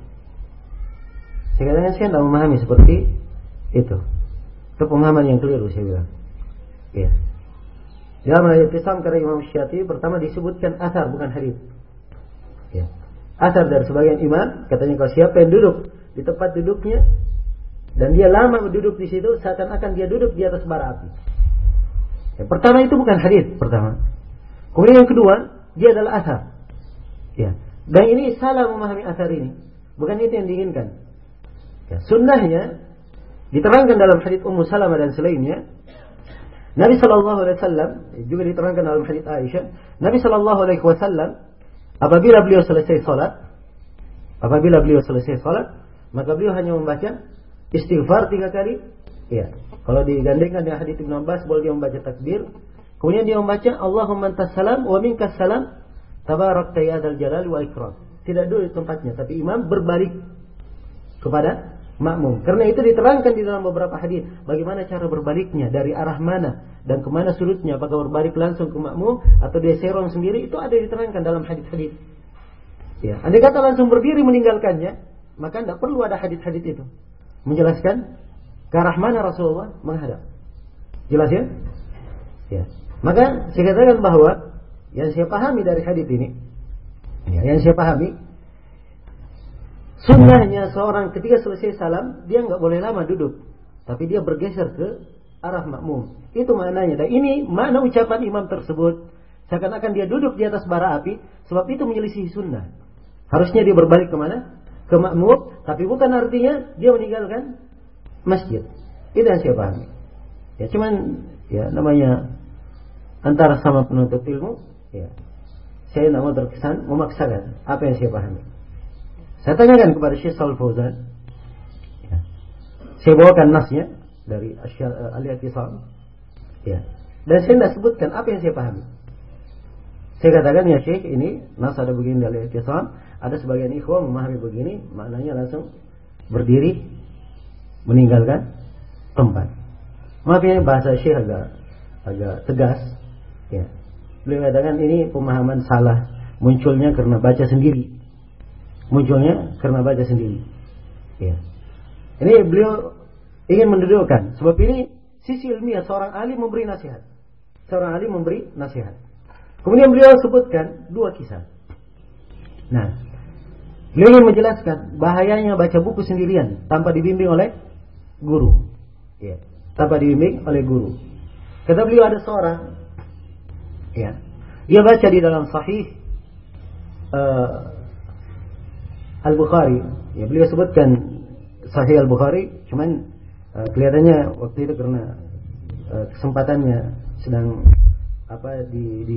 Sekarang saya tidak memahami seperti itu. Itu pemahaman yang keliru saya bilang. Ya. Dalam Al-I'tisam karya Imam Asy-Syatibi pertama disebutkan asar bukan hadis. Ya. Asar dari sebagian imam katanya kalau siapa yang duduk di tempat duduknya dan dia lama duduk di situ seakan-akan dia duduk di atas bara api. Yang pertama itu bukan hadis pertama. Kemudian yang kedua, dia adalah asar. Ya. Dan ini salah memahami asar ini. Bukan itu yang diinginkan. Ya. Sunnahnya diterangkan dalam hadis Ummu Salamah dan selainnya. Nabi sallallahu alaihi wasallam juga diterangkan dalam hadis Aisyah. Nabi sallallahu alaihi wasallam apabila beliau selesai salat, apabila beliau selesai salat, maka beliau hanya membaca istighfar tiga kali. Ya. Kalau digandengkan dengan hadits Ibnu Abbas, boleh dia membaca takbir. Kemudian dia membaca Allahumma antas salam wa minkas salam tabarakta ya dzal jalali wal ikram. Tidak duduk di tempatnya, tapi imam berbalik kepada makmum. Karena itu diterangkan di dalam beberapa hadis bagaimana cara berbaliknya, dari arah mana dan kemana sudutnya, apakah berbalik langsung ke makmum atau dia serong sendiri, itu ada diterangkan dalam hadis-hadis. Ya, andai kata langsung berdiri meninggalkannya, maka tidak perlu ada hadis-hadis itu menjelaskan ke arah mana Rasulullah menghadap. Jelas ya? Ya. Maka saya katakan bahwa yang saya pahami dari hadis ini, ya, yang saya pahami Sunnahnya seorang ketika selesai salam, dia nggak boleh lama duduk, tapi dia bergeser ke arah makmum. Itu maknanya. Dan ini makna ucapan imam tersebut. Seakan-akan dia duduk di atas bara api, sebab itu menyelisih sunnah. Harusnya dia berbalik kemana? Ke makmum, tapi bukan artinya dia meninggalkan masjid. Itu yang saya pahami. Ya cuman ya namanya antara sama penuntut ilmu, ya saya tidak mau terkesan memaksakan apa yang saya pahami. Saya tanyakan kepada Syekh Shalih Fauzan, ya. Saya bawakan nasnya dari Al-I'tisam, ya. Dan saya tidak sebutkan apa yang saya pahami. Saya katakan ya Syekh, ini nas ada begini dari Al-I'tisam, ada sebagian ikhwan memahami begini, maknanya langsung berdiri meninggalkan tempat. Maaf ya bahasa Syekh agak agak tegas, ya. Beliau katakan ini pemahaman salah, munculnya karena baca sendiri. Munculnya karena baca sendiri. Ya. Ini beliau ingin mendudukkan, sebab ini sisi ilmiah seorang alim memberi nasihat. Seorang alim memberi nasihat. Kemudian beliau sebutkan dua kisah. Nah, beliau ingin menjelaskan bahayanya baca buku sendirian tanpa dibimbing oleh guru. Ya, tanpa dibimbing oleh guru. Kata beliau ada seorang, ya, dia baca di dalam Sahih uh, Al-Bukhari. Ya, beliau sebutkan Sahih Al-Bukhari, cuman uh, kelihatannya waktu itu karena uh, kesempatannya sedang apa di di,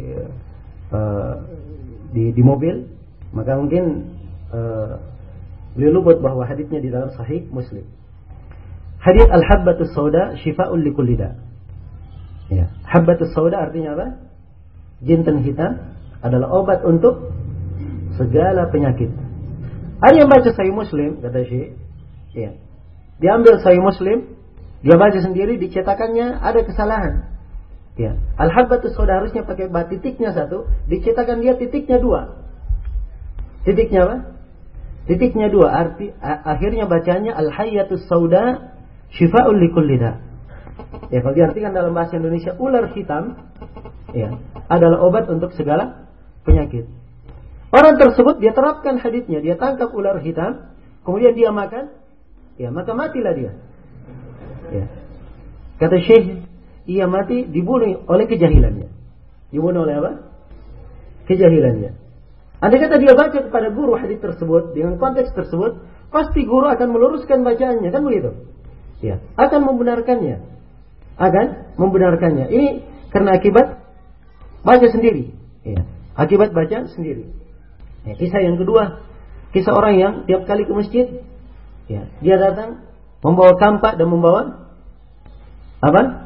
uh, di di mobil, maka mungkin uh, beliau luput bahwa haditsnya di dalam Sahih Muslim. Hadits Al-Habbatus Sauda Syifa'un likulli da'. Ya, Habbatus Sauda artinya apa? Jinten hitam adalah obat untuk segala penyakit. Ada yang baca Sahih Muslim, kata Syekh, ya. Diambil Sahih Muslim, dia baca sendiri, dicetakannya ada kesalahan. Ya, Al-Habbatus Sauda harusnya pakai bat titiknya satu, dicetakan dia titiknya dua. Titiknya apa? Titiknya dua, arti a- akhirnya bacanya Al-Hayyatus Sauda Syifa'un likulli da'. Ya, kalau diartikan dalam bahasa Indonesia, ular hitam, ya, adalah obat untuk segala penyakit. Orang tersebut dia terapkan haditsnya, dia tangkap ular hitam, kemudian dia makan, ya maka matilah dia. Ya. Kata Syekh, ia mati dibunuh oleh kejahilannya. Dibunuh oleh apa? Kejahilannya. Andai kata dia baca kepada guru hadits tersebut dengan konteks tersebut, pasti guru akan meluruskan bacaannya, kan begitu? Ya, akan membenarkannya. Akan membenarkannya. Ini karena akibat baca sendiri. Ya, akibat baca sendiri. Ya, kisah yang kedua, kisah orang yang tiap kali ke masjid, ya, dia datang membawa kampak dan membawa apa?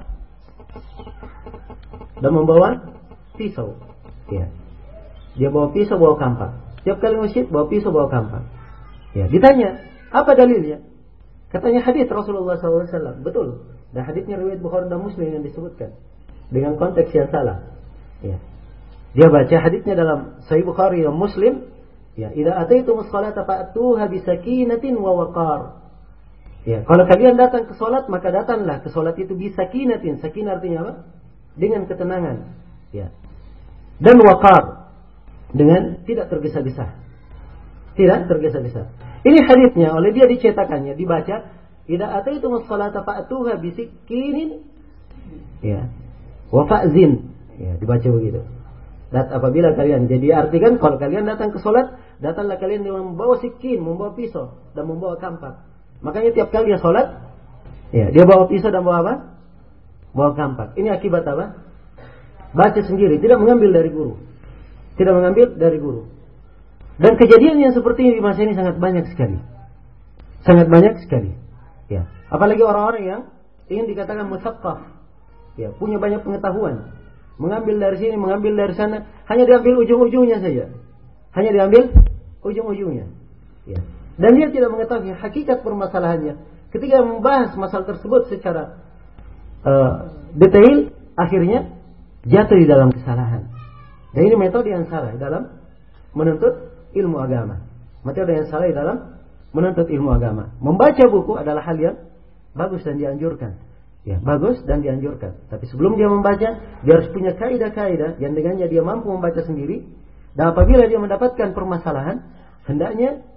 Dan membawa pisau. Ya. Dia bawa pisau, bawa kampak. Tiap kali ke masjid bawa pisau, bawa kampak. Ya, ditanya, apa dalilnya? Katanya hadits Rasulullah shallallahu alaihi wasallam. Betul. Dan haditsnya riwayat Bukhari dan Muslim yang disebutkan dengan konteks yang salah. Ya. Dia baca haditsnya dalam Sahih Bukhari dan Muslim, ya, idza ataitumus sholata fa'tuha bisakinatin wa waqar. Ya, kalau kalian datang ke salat, maka datanglah ke salat itu bisakinatin. Sakinah artinya apa? Dengan ketenangan, ya. Dan waqar, dengan tidak tergesa-gesa. Tidak tergesa-gesa. Ini haditsnya oleh dia dicetakannya, dibaca, idza ataitumus sholata fa'tuha bisikinin, ya, wa fa'zin. Ya, dibaca begitu. Dan apabila kalian, jadi artikan kalau kalian datang ke sholat, datanglah kalian dengan membawa sikin, membawa pisau dan membawa kampak. Makanya tiap kali dia sholat, ya, dia bawa pisau dan bawa apa? Bawa kampak. Ini akibat apa? Baca sendiri, tidak mengambil dari guru. Tidak mengambil dari guru. Dan kejadian yang seperti ini di masa ini sangat banyak sekali. Sangat banyak sekali. Ya, apalagi orang-orang yang ingin dikatakan musaqqaf. Ya, punya banyak pengetahuan. Mengambil dari sini, mengambil dari sana, hanya diambil ujung-ujungnya saja. Hanya diambil ujung-ujungnya. Ya. Dan dia tidak mengetahui hakikat permasalahannya. Ketika membahas masalah tersebut secara uh, detail, akhirnya jatuh di dalam kesalahan. Dan ini metode yang salah dalam menuntut ilmu agama. Metode yang salah dalam menuntut ilmu agama. Membaca buku adalah hal yang bagus dan dianjurkan. Ya, bagus dan dianjurkan. Tapi sebelum dia membaca, dia harus punya kaidah-kaidah yang dengannya dia mampu membaca sendiri. Dan apabila dia mendapatkan permasalahan, hendaknya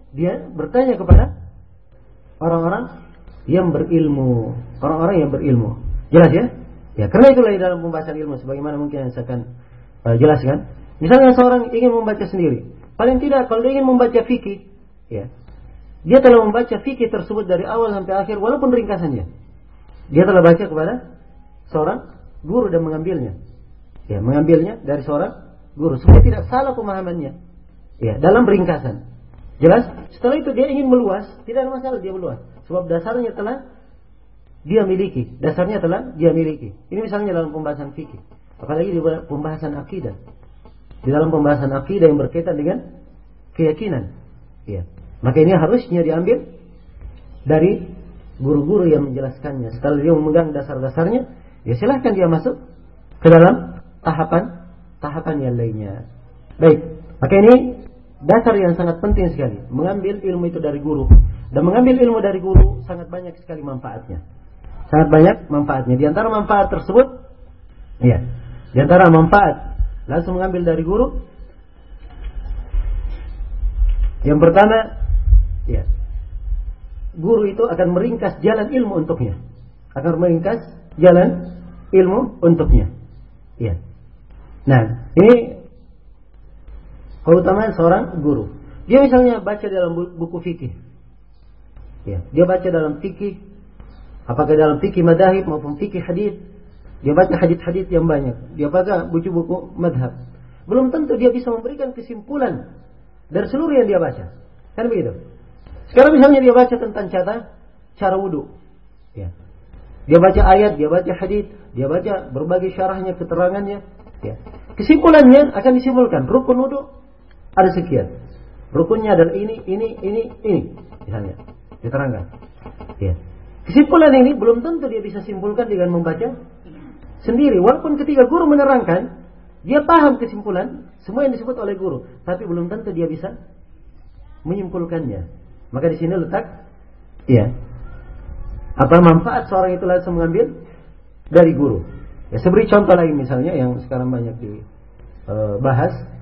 dia bertanya kepada orang-orang yang berilmu, orang-orang yang berilmu. Jelas ya? Ya, karena itulah di dalam pembahasan ilmu sebagaimana mungkin yang saya akan uh, jelaskan. Misalnya seorang ingin membaca sendiri, paling tidak kalau dia ingin membaca fikih, ya, dia telah membaca fikih tersebut dari awal sampai akhir walaupun ringkasannya. Dia telah baca kepada seorang guru dan mengambilnya. Ya, mengambilnya dari seorang guru supaya tidak salah pemahamannya. Ya, dalam ringkasan. Jelas? Setelah itu dia ingin meluas, tidak ada masalah dia meluas. Sebab dasarnya telah dia miliki. Dasarnya telah dia miliki. Ini misalnya dalam pembahasan fikih. Apalagi di pembahasan akidah. Di dalam pembahasan akidah yang berkaitan dengan keyakinan. Ya. Maka ini harusnya diambil dari guru-guru yang menjelaskannya. Setelah dia memegang dasar-dasarnya, ya silahkan dia masuk ke dalam tahapan tahapan yang lainnya. Baik, maka ini dasar yang sangat penting sekali. Mengambil ilmu itu dari guru. Dan mengambil ilmu dari guru sangat banyak sekali manfaatnya. Sangat banyak manfaatnya. Di antara manfaat tersebut, ya, di antara manfaat langsung mengambil dari guru, yang pertama, ya, guru itu akan meringkas jalan ilmu untuknya. Akan meringkas jalan ilmu untuknya. Ya. Nah, ini keutamaan seorang guru. Dia misalnya baca dalam buku fikih. Ya, dia baca dalam fikih, apakah dalam fikih madhab maupun fikih hadis. Dia baca hadis-hadis yang banyak. Dia baca buku-buku madhab. Belum tentu dia bisa memberikan kesimpulan dari seluruh yang dia baca. Kan begitu? Sekarang misalnya dia baca tentang cara cara wudu. Ya. Dia baca ayat, dia baca hadis, dia baca berbagai syarahnya, keterangannya. Ya. Kesimpulannya akan disimpulkan rukun wudu ada sekian. Rukunnya adalah ini, ini, ini, ini. Misalnya diterangkan. Ya. Kesimpulan ini belum tentu dia bisa simpulkan dengan membaca sendiri. Walaupun ketika guru menerangkan, dia paham kesimpulan semua yang disebut oleh guru, tapi belum tentu dia bisa menyimpulkannya. Maka di sini letak, ya, apa manfaat seorang itu langsung mengambil dari guru. Ya, seberi contoh lagi misalnya yang sekarang banyak dibahas uh,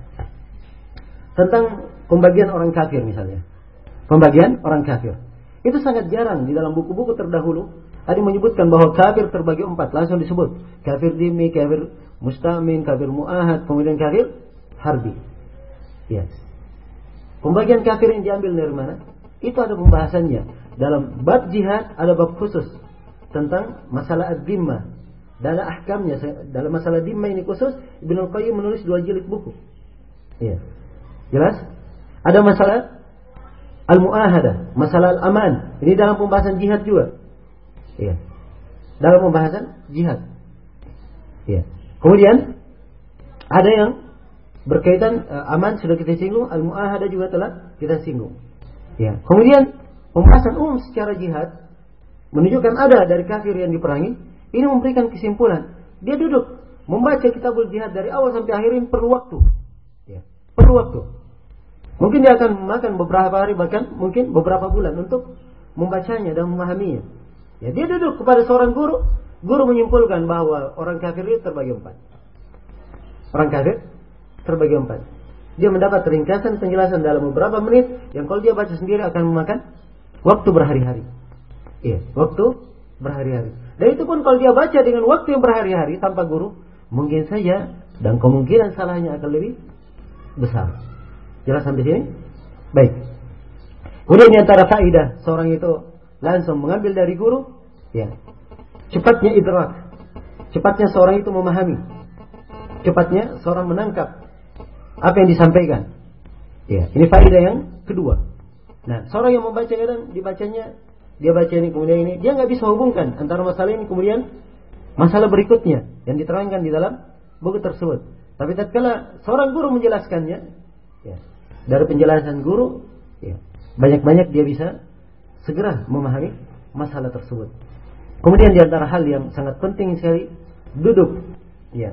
tentang pembagian orang kafir misalnya. Pembagian orang kafir. Itu sangat jarang di dalam buku-buku terdahulu. Ada menyebutkan bahwa kafir terbagi empat, langsung disebut kafir dhimmi, kafir mustamin, kafir mu'ahad, kemudian kafir harbi. Ya. Pembagian kafir yang diambil dari mana? Itu ada pembahasannya. Dalam bab jihad ada bab khusus tentang masalah ad-dhimma. Dalam ahkamnya, dalam masalah dhimma ini khusus, Ibnu Qayyim menulis dua jilid buku. Ya. Jelas? Ada masalah al-mu'ahadah, masalah al-aman. Ini dalam pembahasan jihad juga. Ya. Dalam pembahasan jihad. Ya. Kemudian ada yang berkaitan uh, aman sudah kita singgung, al-mu'ahadah juga telah kita singgung. Ya. Kemudian pembahasan umum secara jihad menunjukkan ada dari kafir yang diperangi. Ini memberikan kesimpulan. Dia duduk membaca kitabul jihad dari awal sampai akhir ini perlu waktu. Ya. Perlu waktu. Mungkin dia akan memakan beberapa hari bahkan mungkin beberapa bulan untuk membacanya dan memahaminya. Ya, dia duduk kepada seorang guru, guru menyimpulkan bahwa orang kafir itu terbagi empat. Orang kafir terbagi empat. Dia mendapat ringkasan penjelasan dalam beberapa menit yang kalau dia baca sendiri akan memakan waktu berhari-hari. Iya, waktu berhari-hari. Dan itu pun kalau dia baca dengan waktu yang berhari-hari tanpa guru, mungkin saja dan kemungkinan salahnya akan lebih besar. Jelas sampai sini? Baik. Kemudian di antara faedah seorang itu langsung mengambil dari guru, ya. Cepatnya idrak. Cepatnya seorang itu memahami. Cepatnya seorang menangkap apa yang disampaikan. Ya, ini faedah yang kedua. Nah, seorang yang membaca kadang dibacanya, dia baca ini kemudian ini, dia nggak bisa hubungkan antara masalah ini kemudian masalah berikutnya yang diterangkan di dalam buku tersebut. Tapi tatkala seorang guru menjelaskannya, ya, dari penjelasan guru, ya, banyak-banyak dia bisa segera memahami masalah tersebut. Kemudian di antara hal yang sangat penting sekali, duduk, ya.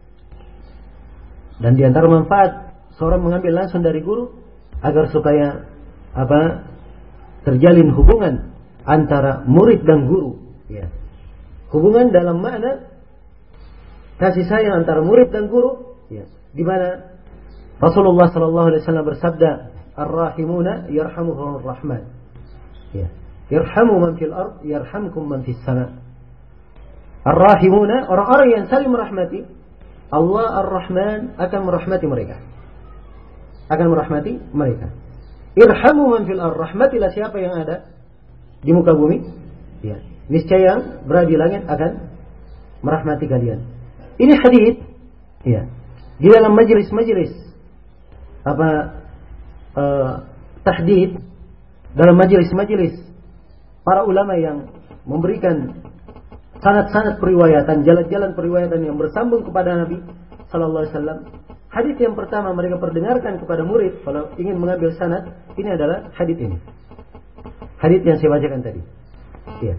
Dan di antara manfaat seorang mengambil langsung dari guru agar supaya apa? Terjalin hubungan antara murid dan guru, ya. Hubungan dalam makna kasih sayang antara murid dan guru, ya. Di mana Rasulullah sallallahu alaihi wasallam bersabda ar-rahimuna yarhamuhumur rahman. Ya. Yarhamu man fil ard yarhamkum man fis sama. Ar-rahimuna, orang-orang yang saling merahmati, Allah Ar-Rahman akan merahmati mereka. Akan merahmati mereka. Irhamu man fil ard, rahmatilah siapa yang ada di muka bumi. Ya. Niscaya yang berada di langit akan merahmati kalian. Ini hadis ya. Di dalam majelis-majelis apa uh, tahdid, dalam majelis-majelis para ulama yang memberikan sanad-sanad periwayatan, jalan-jalan periwayatan yang bersambung kepada Nabi sallallahu alaihi wasallam. Hadis yang pertama mereka perdengarkan kepada murid kalau ingin mengambil sanad, ini adalah hadis ini. Hadis yang saya bacakan tadi. Ya.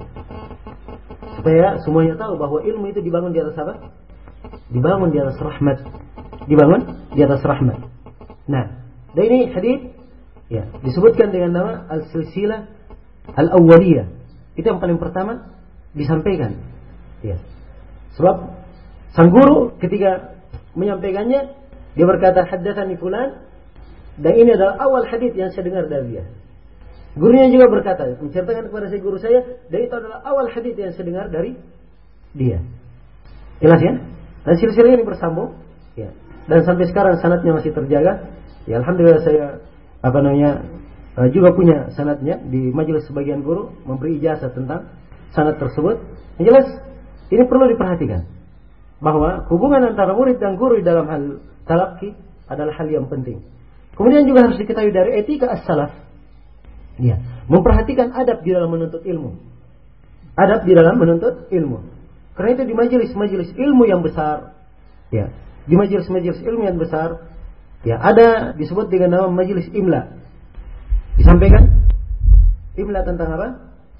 Supaya semuanya tahu bahwa ilmu itu dibangun di atas apa? Dibangun di atas rahmat. Dibangun di atas rahmat. Nah, dan ini hadis ya, disebutkan dengan nama al-silsilah al-awwaliyah. Itu yang paling pertama disampaikan. Ya. Sebab sang guru ketika menyampaikannya dia berkata haddatsani fulan, dan ini adalah awal hadis yang saya dengar dari dia. Gurunya juga berkata, menceritakan kepada saya guru saya, dan itu adalah awal hadis yang saya dengar dari dia. Jelas ya? Dan silsilah ini bersambung, ya. Dan sampai sekarang sanadnya masih terjaga. Ya, alhamdulillah saya apa namanya juga punya sanadnya di majelis sebagian guru memberi ijazah tentang sanad tersebut. Yang jelas ini perlu diperhatikan bahwa hubungan antara murid dan guru dalam hal talaqi adalah hal yang penting. Kemudian juga harus diketahui dari etika as-salaf. Ya, memperhatikan adab di dalam menuntut ilmu. Adab di dalam menuntut ilmu. Karena itu di majelis-majelis ilmu yang besar, ya, di majelis-majelis ilmu yang besar, ya, ada disebut dengan nama majelis imla. Disampaikan imla tentang apa?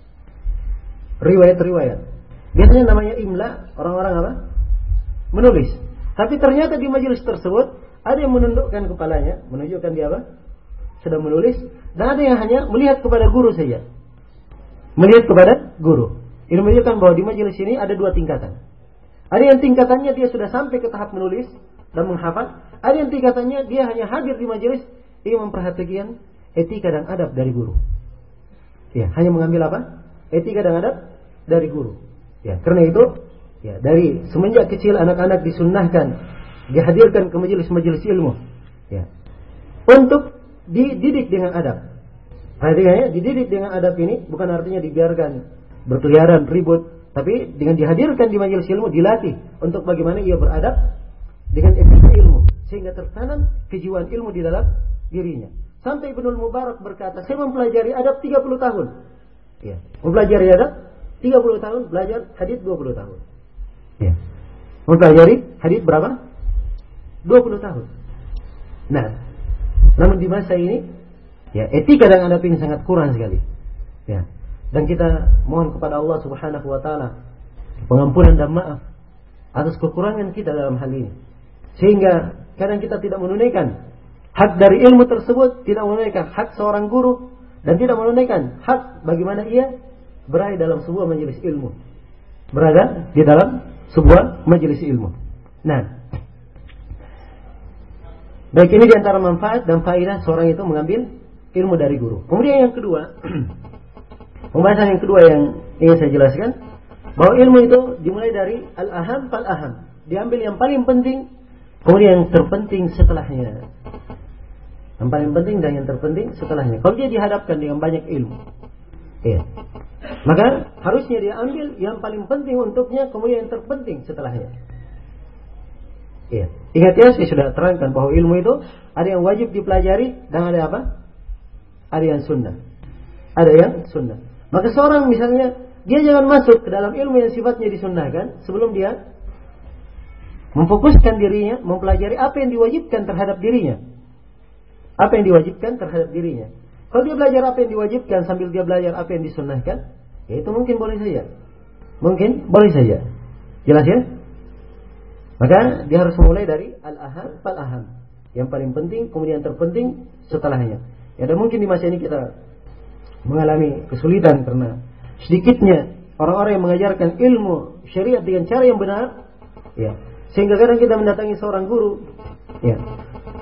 Riwayat-riwayat. Biasanya namanya imla, orang-orang apa? Menulis. Tapi ternyata di majelis tersebut ada yang menundukkan kepalanya, menunjukkan dia apa? Sedang menulis, dan ada yang hanya melihat kepada guru saja. Melihat kepada guru. Ini menunjukkan bahwa di majelis ini ada dua tingkatan. Ada yang tingkatannya dia sudah sampai ke tahap menulis dan menghafal. Ada yang tingkatannya dia hanya hadir di majelis, ingin memperhatikan etika dan adab dari guru. Ya, hanya mengambil apa? Etika dan adab dari guru. Ya, karena itu, ya, dari semenjak kecil anak-anak disunnahkan dihadirkan ke majelis-majelis ilmu, ya, untuk dididik dengan adab. Perhatikan ya, dididik dengan adab ini bukan artinya dibiarkan berkeliaran ribut, tapi dengan dihadirkan di majelis ilmu dilatih untuk bagaimana ia beradab dengan etika ilmu, sehingga tertanam kejiwaan ilmu di dalam dirinya. Sampai Ibnul Mubarak berkata, saya mempelajari adab tiga puluh tahun. Ya, mempelajari adab tiga puluh tahun, belajar hadis dua puluh tahun. Ya. Mempelajari hadis berapa? dua puluh tahun. Nah, namun di masa ini, ya, etika dan adab ini sangat kurang sekali. Ya. Dan kita mohon kepada Allah Subhanahu wa taala pengampunan dan maaf atas kekurangan kita dalam hal ini. Sehingga kadang kita tidak menunaikan hak dari ilmu tersebut, tidak menunaikan hak seorang guru, dan tidak menunaikan hak bagaimana ia berada dalam sebuah majelis ilmu. Berada di dalam sebuah majelis ilmu. Nah, baik, ini diantara manfaat dan faedah seorang itu mengambil ilmu dari guru. Kemudian yang kedua, pembahasan yang kedua yang ingin saya jelaskan, bahwa ilmu itu dimulai dari al-aham fal-aham. Diambil yang paling penting, kemudian yang terpenting setelahnya. Yang paling penting dan yang terpenting setelahnya. Kalau dia dihadapkan dengan banyak ilmu, ya, maka harusnya dia ambil yang paling penting untuknya, kemudian yang terpenting setelahnya. Ya. Ingat ya, saya sudah terangkan bahwa ilmu itu ada yang wajib dipelajari dan ada apa? Ada yang sunnah. Ada yang sunnah. Maka seorang misalnya dia jangan masuk ke dalam ilmu yang sifatnya disunnahkan sebelum dia memfokuskan dirinya mempelajari apa yang diwajibkan terhadap dirinya. Apa yang diwajibkan terhadap dirinya. Kalau dia belajar apa yang diwajibkan sambil dia belajar apa yang disunnahkan, ya itu mungkin boleh saja. Mungkin boleh saja. Jelas ya? Maka dia harus memulai dari al-aham fal-aham. Yang paling penting, kemudian terpenting setelahnya. Ya, dan mungkin di masa ini kita mengalami kesulitan karena sedikitnya orang-orang yang mengajarkan ilmu syariat dengan cara yang benar. Ya, sehingga kadang kita mendatangi seorang guru, ya,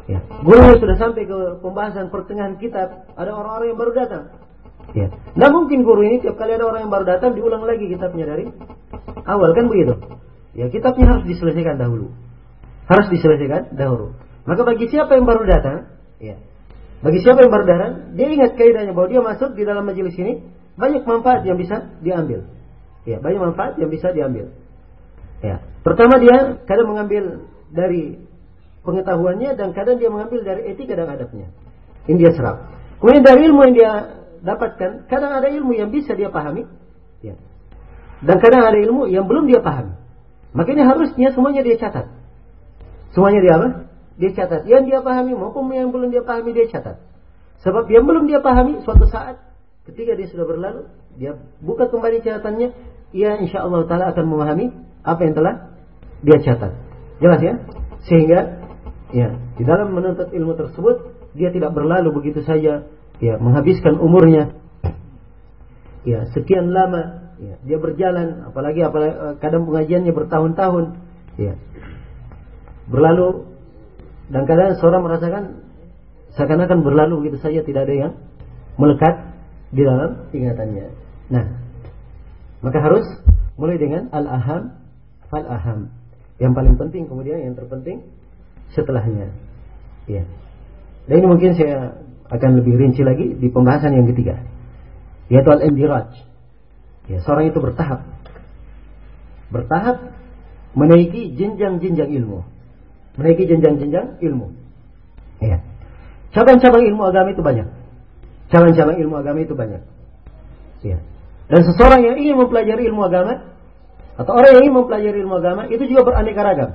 Ya, gurunya sudah sampai ke pembahasan pertengahan kitab, ada orang-orang yang baru datang. Ya, nggak mungkin guru ini tiap kali ada orang yang baru datang diulang lagi kitabnya dari awal, kan begitu? Ya, kitabnya harus diselesaikan dahulu, harus diselesaikan dahulu. Maka bagi siapa yang baru datang, ya, bagi siapa yang baru datang, dia ingat kaidahnya bahwa dia masuk di dalam majelis ini banyak manfaat yang bisa diambil. Ya, banyak manfaat yang bisa diambil. Ya, pertama dia kadang mengambil dari pengetahuannya dan kadang dia mengambil dari etika dan adabnya. Ini dia serap. Kemudian dari ilmu yang dia dapatkan, kadang ada ilmu yang bisa dia pahami, ya, dan kadang ada ilmu yang belum dia pahami. Makanya harusnya semuanya dia catat. Semuanya dia apa? Dia catat. Yang dia pahami maupun yang belum dia pahami dia catat. Sebab yang belum dia pahami suatu saat ketika dia sudah berlalu, dia buka kembali catatannya, ia insya Allah Ta'ala akan memahami apa yang telah dia catat. Jelas ya? Sehingga ya, di dalam menuntut ilmu tersebut dia tidak berlalu begitu saja, ya, menghabiskan umurnya ya sekian lama, ya, dia berjalan, apalagi apalagi kadang pengajiannya bertahun-tahun, ya, berlalu, dan kadang seorang merasakan seakan-akan berlalu begitu saja, tidak ada yang melekat di dalam ingatannya. Nah, maka harus mulai dengan al-aham fal-aham, yang paling penting, kemudian yang terpenting setelahnya. Ya. Dan ini mungkin saya akan lebih rinci lagi di pembahasan yang ketiga, yaitu al-indiraj. Ya, seorang itu bertahap, bertahap menaiki jenjang-jenjang ilmu, menaiki jenjang-jenjang ilmu. Ya. Cabang-cabang ilmu agama itu banyak. Cabang-cabang ilmu agama itu banyak. Ya. Dan seseorang yang ingin mempelajari ilmu agama, atau orang yang ingin mempelajari ilmu agama, itu juga beraneka ragam.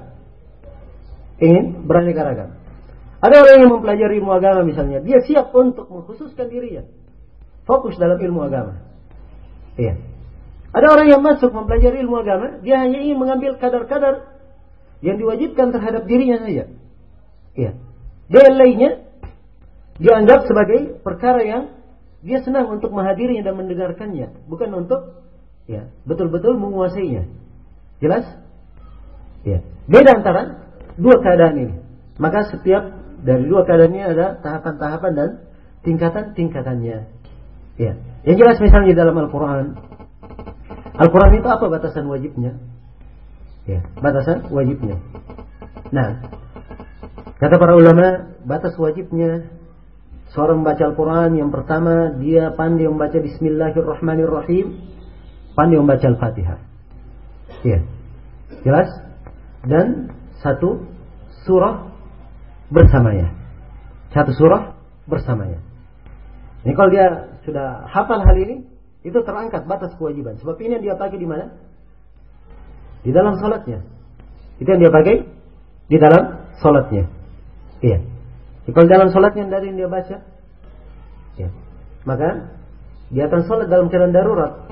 Ingin beraneka ragam. Ada orang yang mempelajari ilmu agama misalnya, dia siap untuk mengkhususkan dirinya, fokus dalam ilmu agama. Iya. Ada orang yang masuk mempelajari ilmu agama, dia hanya ingin mengambil kadar-kadar yang diwajibkan terhadap dirinya saja. Iya. Dia yang lainnya dianggap sebagai perkara yang dia senang untuk menghadirinya dan mendengarkannya, bukan untuk ya betul-betul menguasainya. Jelas? Ya. Beda antara dua keadaan ini. Maka setiap dari dua keadaan ini ada tahapan-tahapan dan tingkatan-tingkatannya. Ya. Yang jelas misalnya dalam Al-Quran, Al-Quran itu apa batasan wajibnya? Ya, batasan wajibnya. Nah, kata para ulama, batas wajibnya seorang membaca Al-Quran, yang pertama dia pandai membaca Bismillahirrahmanirrahim, pandai membaca Al-Fatihah. Ya. Jelas? Dan satu surah bersamanya. Satu surah bersamanya. Ini kalau dia sudah hafal hal ini, itu terangkat batas kewajiban. Sebab ini yang dia pakai di mana? Di dalam salatnya. Itu yang dia pakai di dalam salatnya. Iya. Jadi kalau dalam salatnya dari yang dia baca, ya, maka dia akan salat dalam keadaan darurat.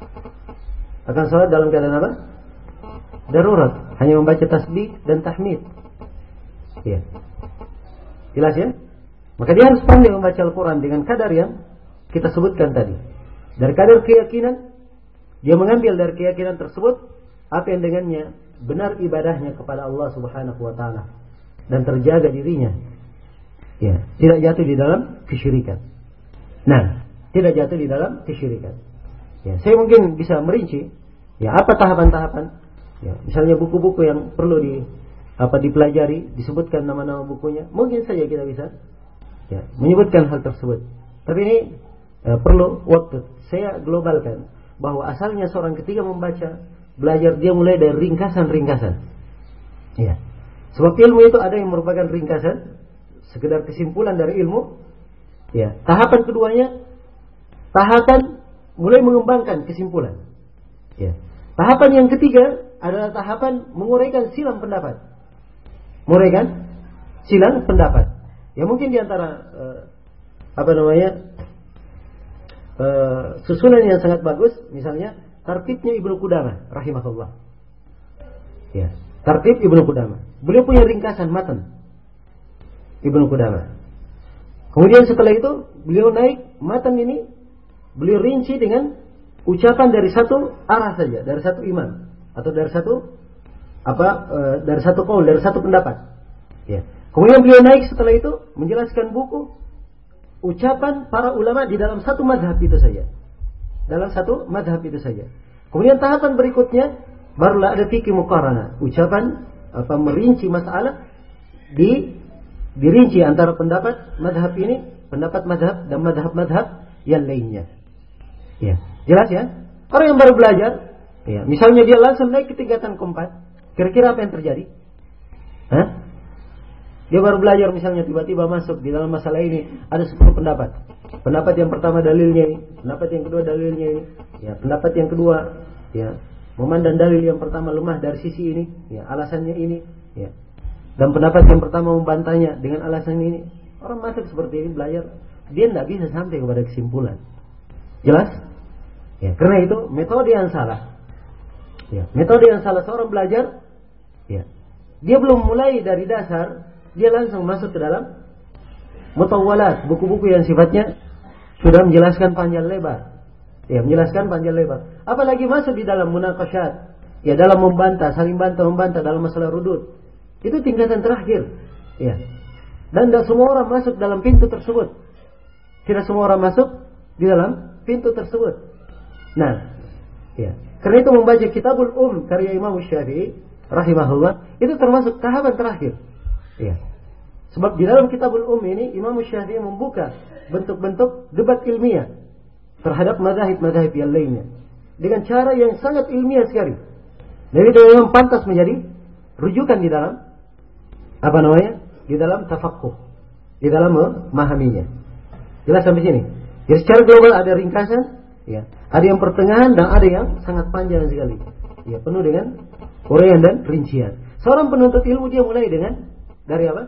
Akan salat dalam keadaan apa? Darurat. Hanya membaca tasbih dan tahmid. Ya. Jelas ya? Maka dia harus pandai membaca Al-Quran dengan kadar yang kita sebutkan tadi. Dari kadar keyakinan, dia mengambil dari keyakinan tersebut apa yang dengannya benar ibadahnya kepada Allah Subhanahu wa taala dan terjaga dirinya. Ya, tidak jatuh di dalam kesyirikan. Nah, tidak jatuh di dalam kesyirikan. Ya, saya mungkin bisa merinci ya apa tahapan-tahapan. Ya, misalnya buku-buku yang perlu di apa dipelajari, disebutkan nama-nama bukunya, mungkin saja kita bisa ya, menyebutkan hal tersebut. Tapi ini ya, perlu waktu. Saya globalkan bahwa asalnya seorang ketika membaca, belajar, dia mulai dari ringkasan-ringkasan. Ya. Sebab ilmu itu ada yang merupakan ringkasan, sekedar kesimpulan dari ilmu. Ya. Tahapan keduanya, tahapan mulai mengembangkan kesimpulan. Ya. Tahapan yang ketiga adalah tahapan menguraikan silang pendapat. Menguraikan silang pendapat. Ya mungkin diantara uh, apa namanya uh, susunan yang sangat bagus, misalnya tartibnya Ibnu Qudamah rahimahullah. Ya, tartib Ibnu Qudamah. Beliau punya ringkasan matan Ibnu Qudamah. Kemudian setelah itu beliau naik matan ini, beliau rinci dengan ucapan dari satu arah saja, dari satu imam atau dari satu apa e, dari satu qaul, dari satu pendapat. Ya. Kemudian beliau naik setelah itu menjelaskan buku ucapan para ulama di dalam satu mazhab itu saja. Dalam satu mazhab itu saja. Kemudian tahapan berikutnya barulah ada fikih muqaranah, ucapan apa merinci masalah di dirinci antara pendapat mazhab ini, pendapat mazhab dan mazhab-mazhab yang lainnya. Ya, jelas ya? Orang yang baru belajar, ya, misalnya dia langsung naik ke tingkatan keempat, kira-kira apa yang terjadi? Hah? Dia baru belajar misalnya tiba-tiba masuk di dalam masalah ini ada sepuluh pendapat. Pendapat yang pertama dalilnya ini, pendapat yang kedua dalilnya ini, ya, pendapat yang kedua ya memandang dalil yang pertama lemah dari sisi ini, ya, alasannya ini, ya. Dan pendapat yang pertama membantahnya dengan alasan ini. Orang masuk seperti ini belajar, dia tidak bisa sampai kepada kesimpulan. Jelas? Ya, karena itu metode yang salah. Ya, metode yang salah seorang belajar, ya, dia belum mulai dari dasar, dia langsung masuk ke dalam mutawwalat, buku-buku yang sifatnya sudah menjelaskan panjang lebar. Ya, menjelaskan panjang lebar. Apalagi masuk di dalam munaqasyat, ya, dalam membantah, saling bantah membantah dalam masalah rudud. Itu tingkatan terakhir. Ya. Dan tidak semua orang masuk dalam pintu tersebut. Tidak semua orang masuk di dalam pintu tersebut. Nah, ya. Karena itu membaca Kitabul Um karya Imam Syafi'i rahimahullah itu termasuk tahapan terakhir. Ya. Sebab di dalam Kitabul Um ini Imam Syafi'i membuka bentuk-bentuk debat ilmiah terhadap mazhab-mazhab yang lainnya dengan cara yang sangat ilmiah sekali. Dan itu yang pantas menjadi rujukan di dalam apa namanya? Di dalam tafaqquh, di dalam memahaminya. Jelas sampai sini. Jadi secara global ada ringkasan, ya, ada yang pertengahan dan ada yang sangat panjang sekali. Ya, penuh dengan uraian dan rincian. Seorang penuntut ilmu dia mulai dengan dari apa?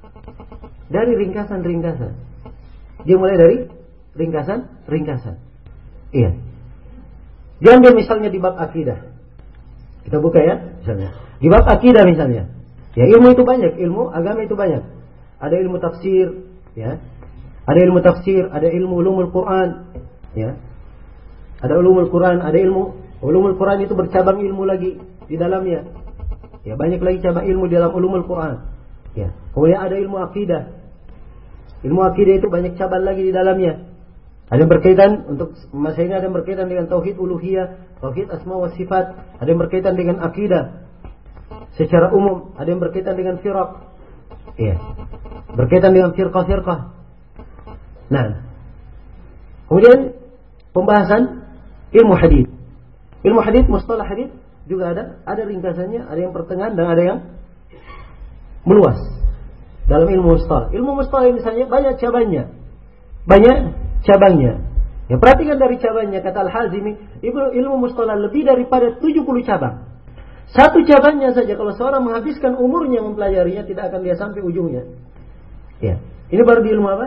Dari ringkasan-ringkasan. Dia mulai dari ringkasan-ringkasan. Iya. Diambil misalnya di bab akidah. Kita buka ya, misalnya. Di bab akidah misalnya. Ya, ilmu itu banyak, ilmu agama itu banyak. Ada ilmu tafsir, ya. Ada ilmu tafsir, ada ilmu ulumul Quran, ya. Ada ulumul Quran, ada ilmu ulumul Quran itu bercabang ilmu lagi di dalamnya. Ya, banyak lagi cabang ilmu di dalam ulumul Quran. Ya. Kemudian ada ilmu akidah. Ilmu akidah itu banyak cabang lagi di dalamnya. Ada yang berkaitan untuk masa ini ada yang berkaitan dengan tauhid uluhiyah, tauhid asma wa sifat, ada yang berkaitan dengan akidah secara umum, ada yang berkaitan dengan firaq. Iya. Berkaitan dengan firqah-firqah. Nah. Kemudian pembahasan ilmu hadis. Ilmu hadis, mustalah hadis juga ada, ada ringkasannya, ada yang pertengahan dan ada yang meluas. Dalam ilmu mustalah. Ilmu mustalah misalnya banyak cabangnya. Banyak cabangnya. Ya, perhatikan dari cabangnya, kata Al-Hazimi, ilmu, ilmu mustalah lebih daripada tujuh puluh cabang. Satu cabangnya saja kalau seorang menghabiskan umurnya mempelajarinya tidak akan dia sampai ujungnya. Ya. Ini baru di ilmu apa?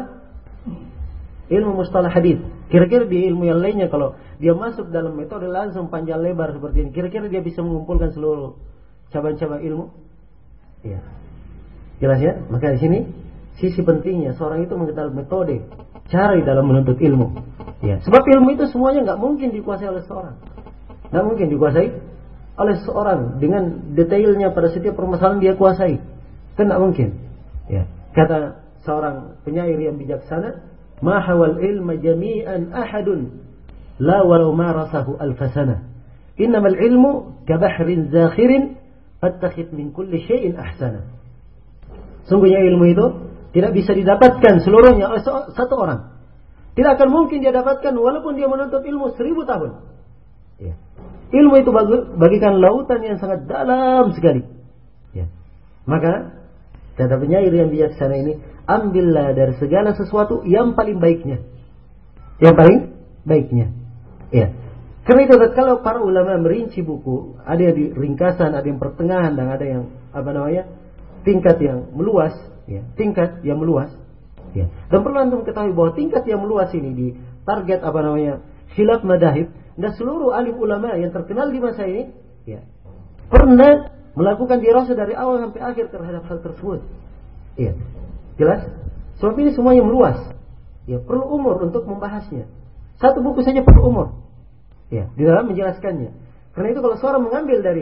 Ilmu mustalah hadis. Kira-kira di ilmu yang lainnya kalau dia masuk dalam metode langsung panjang lebar seperti ini, kira-kira dia bisa mengumpulkan seluruh cabang-cabang ilmu? Ya. Jelas ya? Maka di sini sisi pentingnya seorang itu mengetahui metode, cara dalam menuntut ilmu. Ya, sebab ilmu itu semuanya nggak mungkin dikuasai oleh seorang, nggak mungkin dikuasai oleh seorang dengan detailnya pada setiap permasalahan dia kuasai, kan nggak mungkin. Ya, kata seorang penyair yang bijaksana, ma hawal ilma jami'an ahadun, la walau marasahu alfasana. Innamal ilmu kabahrin zakhirin, fattakhid min kulli syai'in ahsana. Sungguhnya ilmu itu tidak bisa didapatkan seluruhnya oleh satu orang. Tidak akan mungkin dia dapatkan walaupun dia menuntut ilmu seribu tahun. Ya. Ilmu itu bagikan lautan yang sangat dalam sekali. Ya. Maka kata penyair yang bijaksana ini, ambillah dari segala sesuatu yang paling baiknya. Yang paling baiknya. Ya. Karena itu kalau para ulama merinci buku, ada yang di ringkasan, ada yang pertengahan dan ada yang apa namanya? Tingkat yang meluas, ya, tingkat yang meluas, ya. Dan perlu antum ketahui bahwa tingkat yang meluas ini di target apa namanya khilaf madahib, dan seluruh alim ulama yang terkenal di masa ini, ya, pernah melakukan dirasa dari awal sampai akhir terhadap hal tersebut, ya. Jelas? Sebab ini semuanya meluas, ya, perlu umur untuk membahasnya. Satu buku saja perlu umur, ya, di dalam menjelaskannya. Karena itu kalau seorang mengambil dari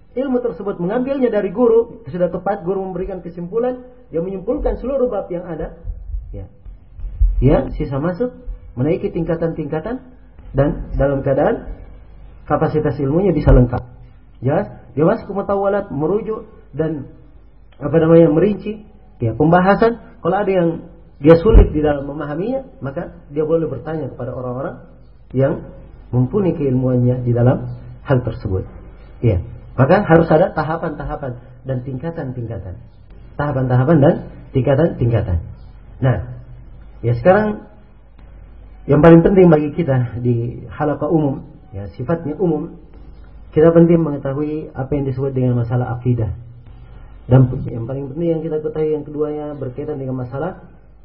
ilmu tersebut mengambilnya dari guru, sudah tepat guru memberikan kesimpulan, dia menyimpulkan seluruh bab yang ada, ya, ya sisa masuk menaiki tingkatan-tingkatan dan dalam keadaan kapasitas ilmunya bisa lengkap. Ya, dia masuk ke mutawalat, merujuk dan apa namanya merinci, ya pembahasan. Kalau ada yang dia sulit di dalam memahaminya, maka dia boleh bertanya kepada orang-orang yang mumpuni keilmuannya di dalam hal tersebut. Ya. Maka harus ada tahapan-tahapan dan tingkatan-tingkatan. Tahapan-tahapan dan tingkatan-tingkatan. Nah, ya sekarang yang paling penting bagi kita di halaqah umum, ya sifatnya umum, kita penting mengetahui apa yang disebut dengan masalah akidah. Dan yang paling penting yang kita ketahui yang keduanya berkaitan dengan masalah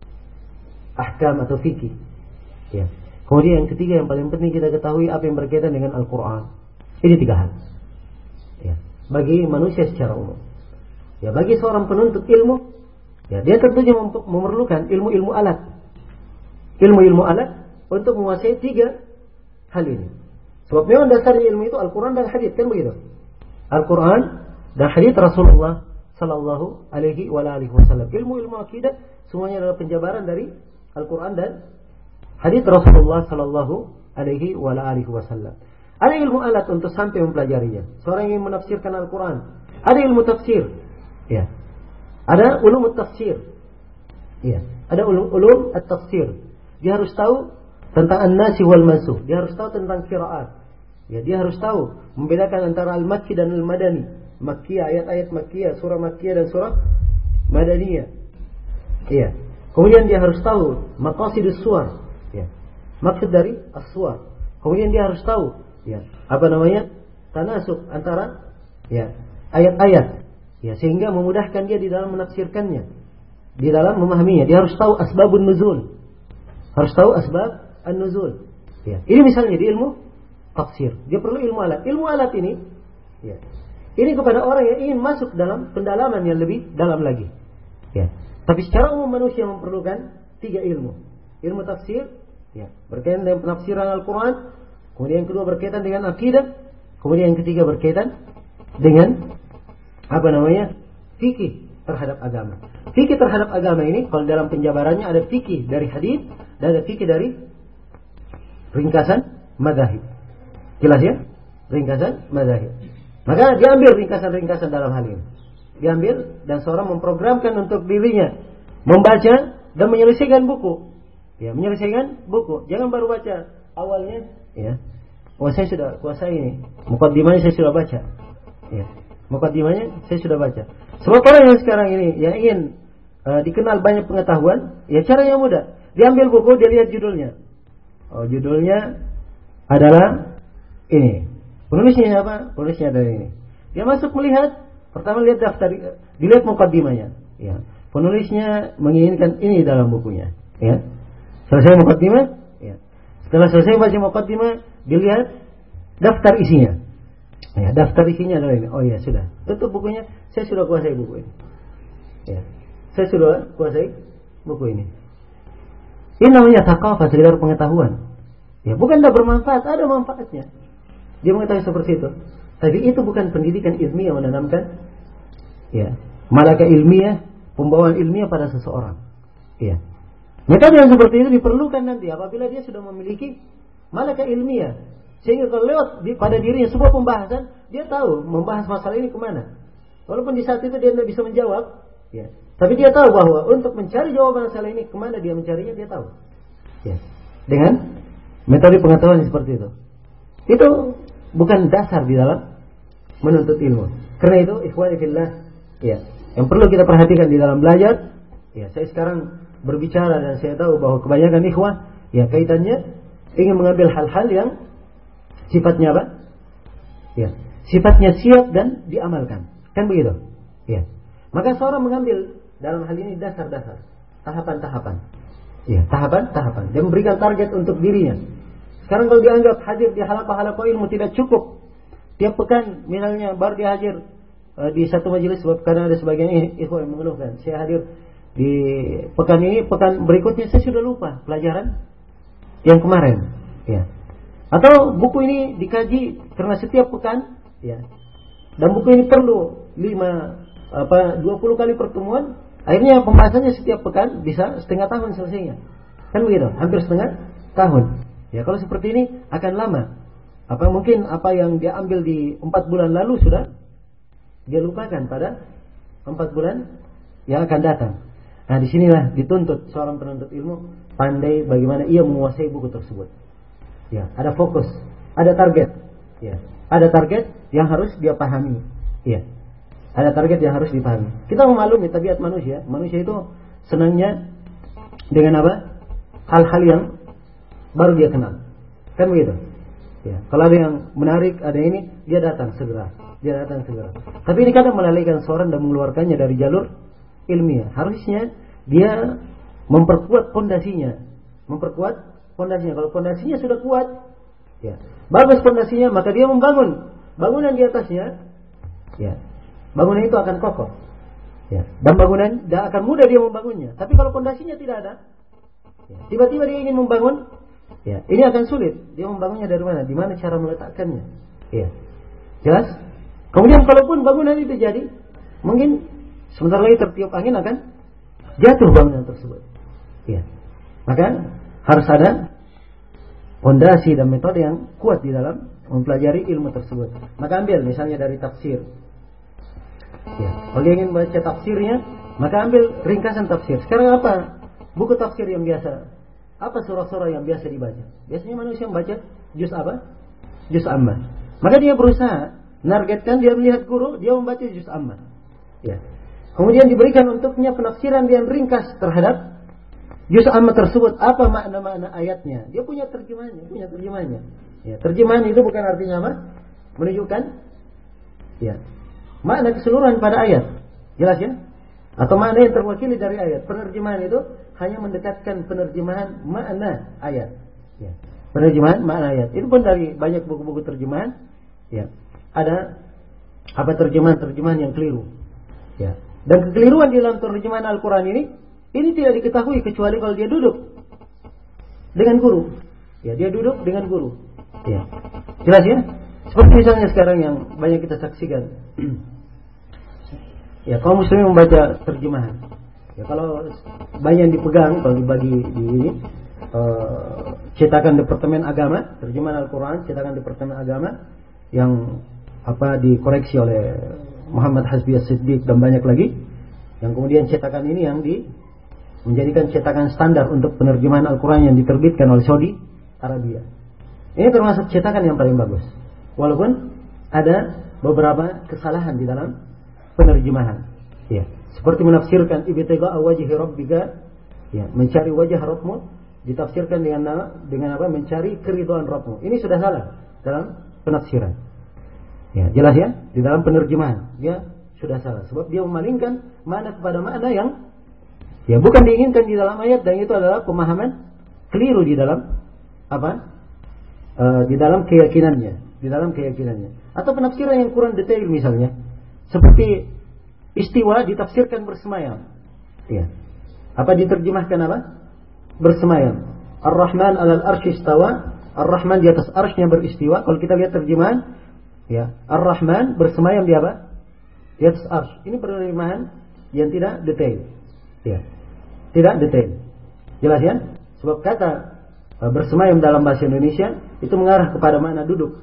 ahkam atau fikih. Ya. Kemudian yang ketiga yang paling penting kita ketahui apa yang berkaitan dengan Al-Quran. Ini tiga hal. Ya, bagi manusia secara umum. Ya, bagi seorang penuntut ilmu, ya dia tentunya memerlukan ilmu-ilmu alat. Ilmu-ilmu alat untuk menguasai tiga hal ini. Sebab memang dasarnya ilmu itu Al-Quran dan hadits, kan begitu? Al-Quran dan hadits Rasulullah sallallahu alaihi wa alihi wasallam. Ilmu-ilmu akidah semuanya adalah penjabaran dari Al-Quran dan hadits Rasulullah sallallahu alaihi wa alihi wasallam. Ada ilmu alat untuk sampai mempelajarinya. Seorang yang menafsirkan Al-Quran. Ada ilmu tafsir. Ya. Ada ulum tafsir. Ya. Ada ulum, ulum at-tafsir. Dia harus tahu tentang an-nasih wal mansukh. Dia harus tahu tentang qiraat. Ya, dia harus tahu membedakan antara al-makki dan al-madani. Makkiyah, ayat-ayat makkiyah, surah makkiyah dan surah madaniyah. Ya. Kemudian dia harus tahu maqasidus suwar. Ya. Maksud dari as-suwar. Kemudian dia harus tahu ya, apa namanya? Tanasuk antara ya, ayat-ayat. Ya, sehingga memudahkan dia di dalam menafsirkannya, di dalam memahaminya. Dia harus tahu asbabun nuzul. Harus tahu asbab an-nuzul. Ya. Ini misalnya di ilmu tafsir. Dia perlu ilmu alat. Ilmu alat ini ya, ini kepada orang yang ingin masuk dalam pendalaman yang lebih dalam lagi. Ya. Tapi secara umum manusia memerlukan tiga ilmu. Ilmu tafsir ya, berkaitan dengan penafsiran Al-Quran. Kemudian yang kedua berkaitan dengan akidah. Kemudian yang ketiga berkaitan dengan apa namanya? Fikih terhadap agama. Fikih terhadap agama ini kalau dalam penjabarannya ada fikih dari hadis dan ada fikih dari ringkasan mazhab. Jelas ya? Ringkasan mazhab. Maka diambil ringkasan-ringkasan dalam hal ini. Diambil dan seorang memprogramkan untuk dirinya membaca dan menyelesaikan buku. Ya, menyelesaikan buku. Jangan baru baca awalnya. Ya, oh saya sudah kuasai ini. Mukaddimahnya saya sudah baca. Ya, mukaddimahnya saya sudah baca. Sebab orang yang sekarang ini yang ingin uh, dikenal banyak pengetahuan, ya caranya mudah. Diambil buku, dia lihat judulnya. Oh, judulnya adalah ini. Penulisnya apa? Penulisnya adalah ini. Dia masuk melihat, pertama lihat daftar, dilihat mukaddimahnya. Ya, penulisnya menginginkan ini dalam bukunya. Ya, selesai mukaddimah. Setelah selesai baca muqaddimah, dilihat daftar isinya. Ya, daftar isinya adalah ini. Oh ya, sudah. Tutup bukunya, saya sudah kuasai buku ini. Ya. Saya sudah kuasai buku ini. Ini namanya thaqafah, sekedar pengetahuan. Ya, bukan tidak bermanfaat, ada manfaatnya. Dia mengetahui seperti itu. Tapi itu bukan pendidikan ilmiah menanamkan ya, malaka ilmiah, pembawaan ilmiah pada seseorang. Ya. Metode yang seperti itu diperlukan nanti apabila dia sudah memiliki malaka ilmiah. Sehingga kalau lewat di, pada dirinya sebuah pembahasan, dia tahu membahas masalah ini kemana. Walaupun di saat itu dia tidak bisa menjawab, ya. Tapi dia tahu bahwa untuk mencari jawaban masalah ini kemana dia mencarinya, dia tahu. Ya. Dengan metode pengetahuan seperti itu. Itu bukan dasar di dalam menuntut ilmu. Karena itu, ikhwani fillah, ya, yang perlu kita perhatikan di dalam belajar. Ya, saya sekarang berbicara dan saya tahu bahwa kebanyakan ikhwah ya kaitannya ingin mengambil hal-hal yang sifatnya apa? Ya, sifatnya siap dan diamalkan. Kan begitu? Ya. Maka seorang mengambil dalam hal ini dasar-dasar, tahapan-tahapan. Ya, tahapan-tahapan. Dia memberikan target untuk dirinya. Sekarang kalau dianggap hadir di halaqah-halaqah ilmu tidak cukup. Tiap pekan misalnya baru dia hadir uh, di satu majelis, sebab karena ada sebagian ikhwah yang mengeluhkan, saya hadir di pekan ini, pekan berikutnya saya sudah lupa pelajaran yang kemarin, ya. Atau buku ini dikaji karena setiap pekan, ya, dan buku ini perlu lima apa dua puluh kali pertemuan, akhirnya pembahasannya setiap pekan bisa setengah tahun selesainya. Kan begitu, hampir setengah tahun. Ya, kalau seperti ini akan lama. Apa mungkin apa yang dia ambil di empat bulan lalu sudah dia lupakan pada empat bulan yang akan datang. Nah, disinilah dituntut seorang penuntut ilmu pandai bagaimana ia menguasai buku tersebut. Ya, ada fokus, ada target. Ya, ada target yang harus dia pahami. Ya, ada target yang harus dipahami. Kita memaklumi tabiat manusia. Manusia itu senangnya dengan apa? Hal-hal yang baru dia kenal. Kan begitu? Ya, kalau ada yang menarik, ada ini, dia datang segera. Dia datang segera. Tapi ini kadang melalaikan seorang dan mengeluarkannya dari jalur ilmiah. Harusnya dia memperkuat fondasinya. Memperkuat fondasinya. Kalau fondasinya sudah kuat, ya, bagus fondasinya, maka dia membangun bangunan di atasnya. Ya, bangunan itu akan kokoh. Ya, dan bangunan tidak akan mudah dia membangunnya. Tapi kalau fondasinya tidak ada, ya, tiba-tiba dia ingin membangun, ya, ini akan sulit. Dia membangunnya dari mana? Di mana cara meletakkannya? Ya, jelas? Kemudian kalaupun bangunan itu jadi, mungkin sebentar lagi tertiup angin akan jatuh bangunan tersebut. Ya, maka harus ada fondasi dan metode yang kuat di dalam mempelajari ilmu tersebut. Maka ambil misalnya dari tafsir. Ya, kalau dia ingin baca tafsirnya, maka ambil ringkasan tafsir. Sekarang apa? Buku tafsir yang biasa. Apa surah-surah yang biasa dibaca? Biasanya manusia membaca juz apa? Juz ammah. Maka dia berusaha nargetkan, dia melihat guru, dia membaca juz ammah. Ya. Kemudian diberikan untuknya penafsiran yang ringkas terhadap juz ammah tersebut. Apa makna-makna ayatnya? Dia punya terjemahannya, punya terjemahannya. Ya, terjemahan itu bukan artinya apa? Menunjukkan, ya, makna keseluruhan pada ayat. Jelas ya? Atau makna yang terwakili dari ayat. Penerjemahan itu hanya mendekatkan penerjemahan makna ayat. Ya. Penerjemahan makna ayat. Itu pun dari banyak buku-buku terjemahan. Ya. Ada apa terjemahan-terjemahan yang keliru. Ya. Dan kekeliruan di dalam terjemahan Al-Quran ini, ini tidak diketahui kecuali kalau dia duduk dengan guru. Ya, dia duduk dengan guru. Ya. Jelas ya? Seperti misalnya sekarang yang banyak kita saksikan. Ya, kaum muslimin membaca terjemahan. Ya, kalau banyak yang dipegang, kalau dibagi di ini, uh, cetakan Departemen Agama, terjemahan Al-Quran, cetakan Departemen Agama, yang apa dikoreksi oleh Muhammad Hasbi As-Siddiq dan banyak lagi, yang kemudian cetakan ini yang di menjadikan cetakan standar untuk penerjemahan Al-Quran yang diterbitkan oleh Saudi Arabia. Ini termasuk cetakan yang paling bagus, walaupun ada beberapa kesalahan di dalam penerjemahan. Ya, seperti menafsirkan ibtigha'a wajhi rabbika, ya, mencari wajah Rabbmu, ditafsirkan dengan nama, dengan apa? Mencari keridhaan Rabbmu. Ini sudah salah dalam penafsiran. Ya, jelas ya? Di dalam penerjemahan dia sudah salah, sebab dia memalingkan makna kepada makna yang ya bukan diinginkan di dalam ayat, dan itu adalah pemahaman keliru di dalam apa? E, di dalam keyakinannya, di dalam keyakinannya. Atau penafsiran yang kurang detail misalnya, seperti istiwa ditafsirkan bersemayam. Ya. Apa diterjemahkan apa? Bersemayam. Ar-Rahman 'alal arsy istawa. Ar-Rahman di atas arsy-nya beristiwa. Kalau kita lihat terjemahan, ya, Ar-Rahman bersemayam di apa? Di atas arsy. Ini penerjemahan yang tidak detail. Ya. Tidak detail. Jelas ya? Sebab kata uh, bersemayam dalam bahasa Indonesia itu mengarah kepada makna duduk.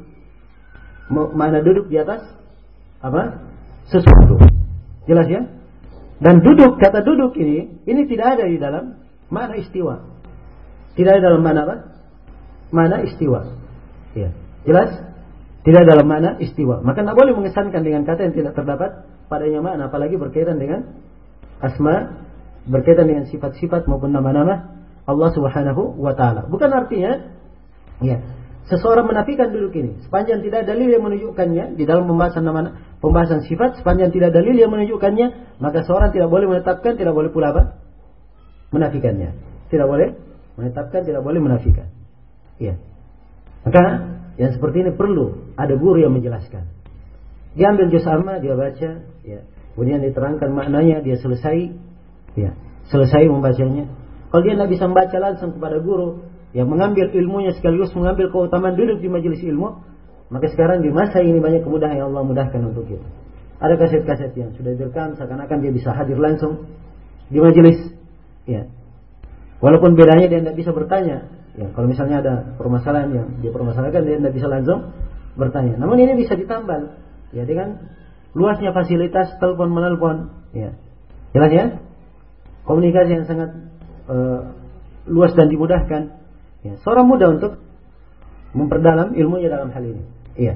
Makna duduk di atas apa? Sesuatu. Jelas ya? Dan duduk, kata duduk ini, ini tidak ada di dalam makna istiwa. Tidak ada dalam makna apa? Makna istiwa. Ya. Jelas? Tidak dalam makna istiwa. Maka tidak boleh mengesankan dengan kata yang tidak terdapat padanya makna, apalagi berkaitan dengan asma, berkaitan dengan sifat-sifat maupun nama-nama Allah Subhanahu wa taala. Bukan artinya ya, seseorang menafikan duduk ini sepanjang tidak dalil yang menunjukkannya di dalam pembahasan nama, pembahasan sifat, sepanjang tidak dalil yang menunjukkannya, maka seorang tidak boleh menetapkan, tidak boleh pula apa? Menafikannya. Tidak boleh menetapkan, tidak boleh menafikan. Ya. Maka yang seperti ini perlu ada guru yang menjelaskan. Dia ambil juz amma, dia baca, ya. Kemudian diterangkan maknanya, dia selesai, ya, selesai membacanya. Kalau dia tidak bisa membaca langsung kepada guru yang mengambil ilmunya sekaligus mengambil keutamaan duduk di majelis ilmu, Maka sekarang di masa ini banyak kemudahan yang Allah mudahkan untuk kita. Ada kaset-kaset yang sudah direkam seakan-akan dia bisa hadir langsung di majelis. Ya. Walaupun bedanya dia tidak bisa bertanya. Ya, kalau misalnya ada permasalahan yang dia permasalahkan, dia tidak bisa langsung bertanya. Namun ini bisa ditambal. Ya, dengan luasnya fasilitas telepon menelpon. Ya. Jelas ya? Komunikasi yang sangat uh, luas dan dimudahkan. Ya, seorang mudah untuk memperdalam ilmunya dalam hal ini. Iya.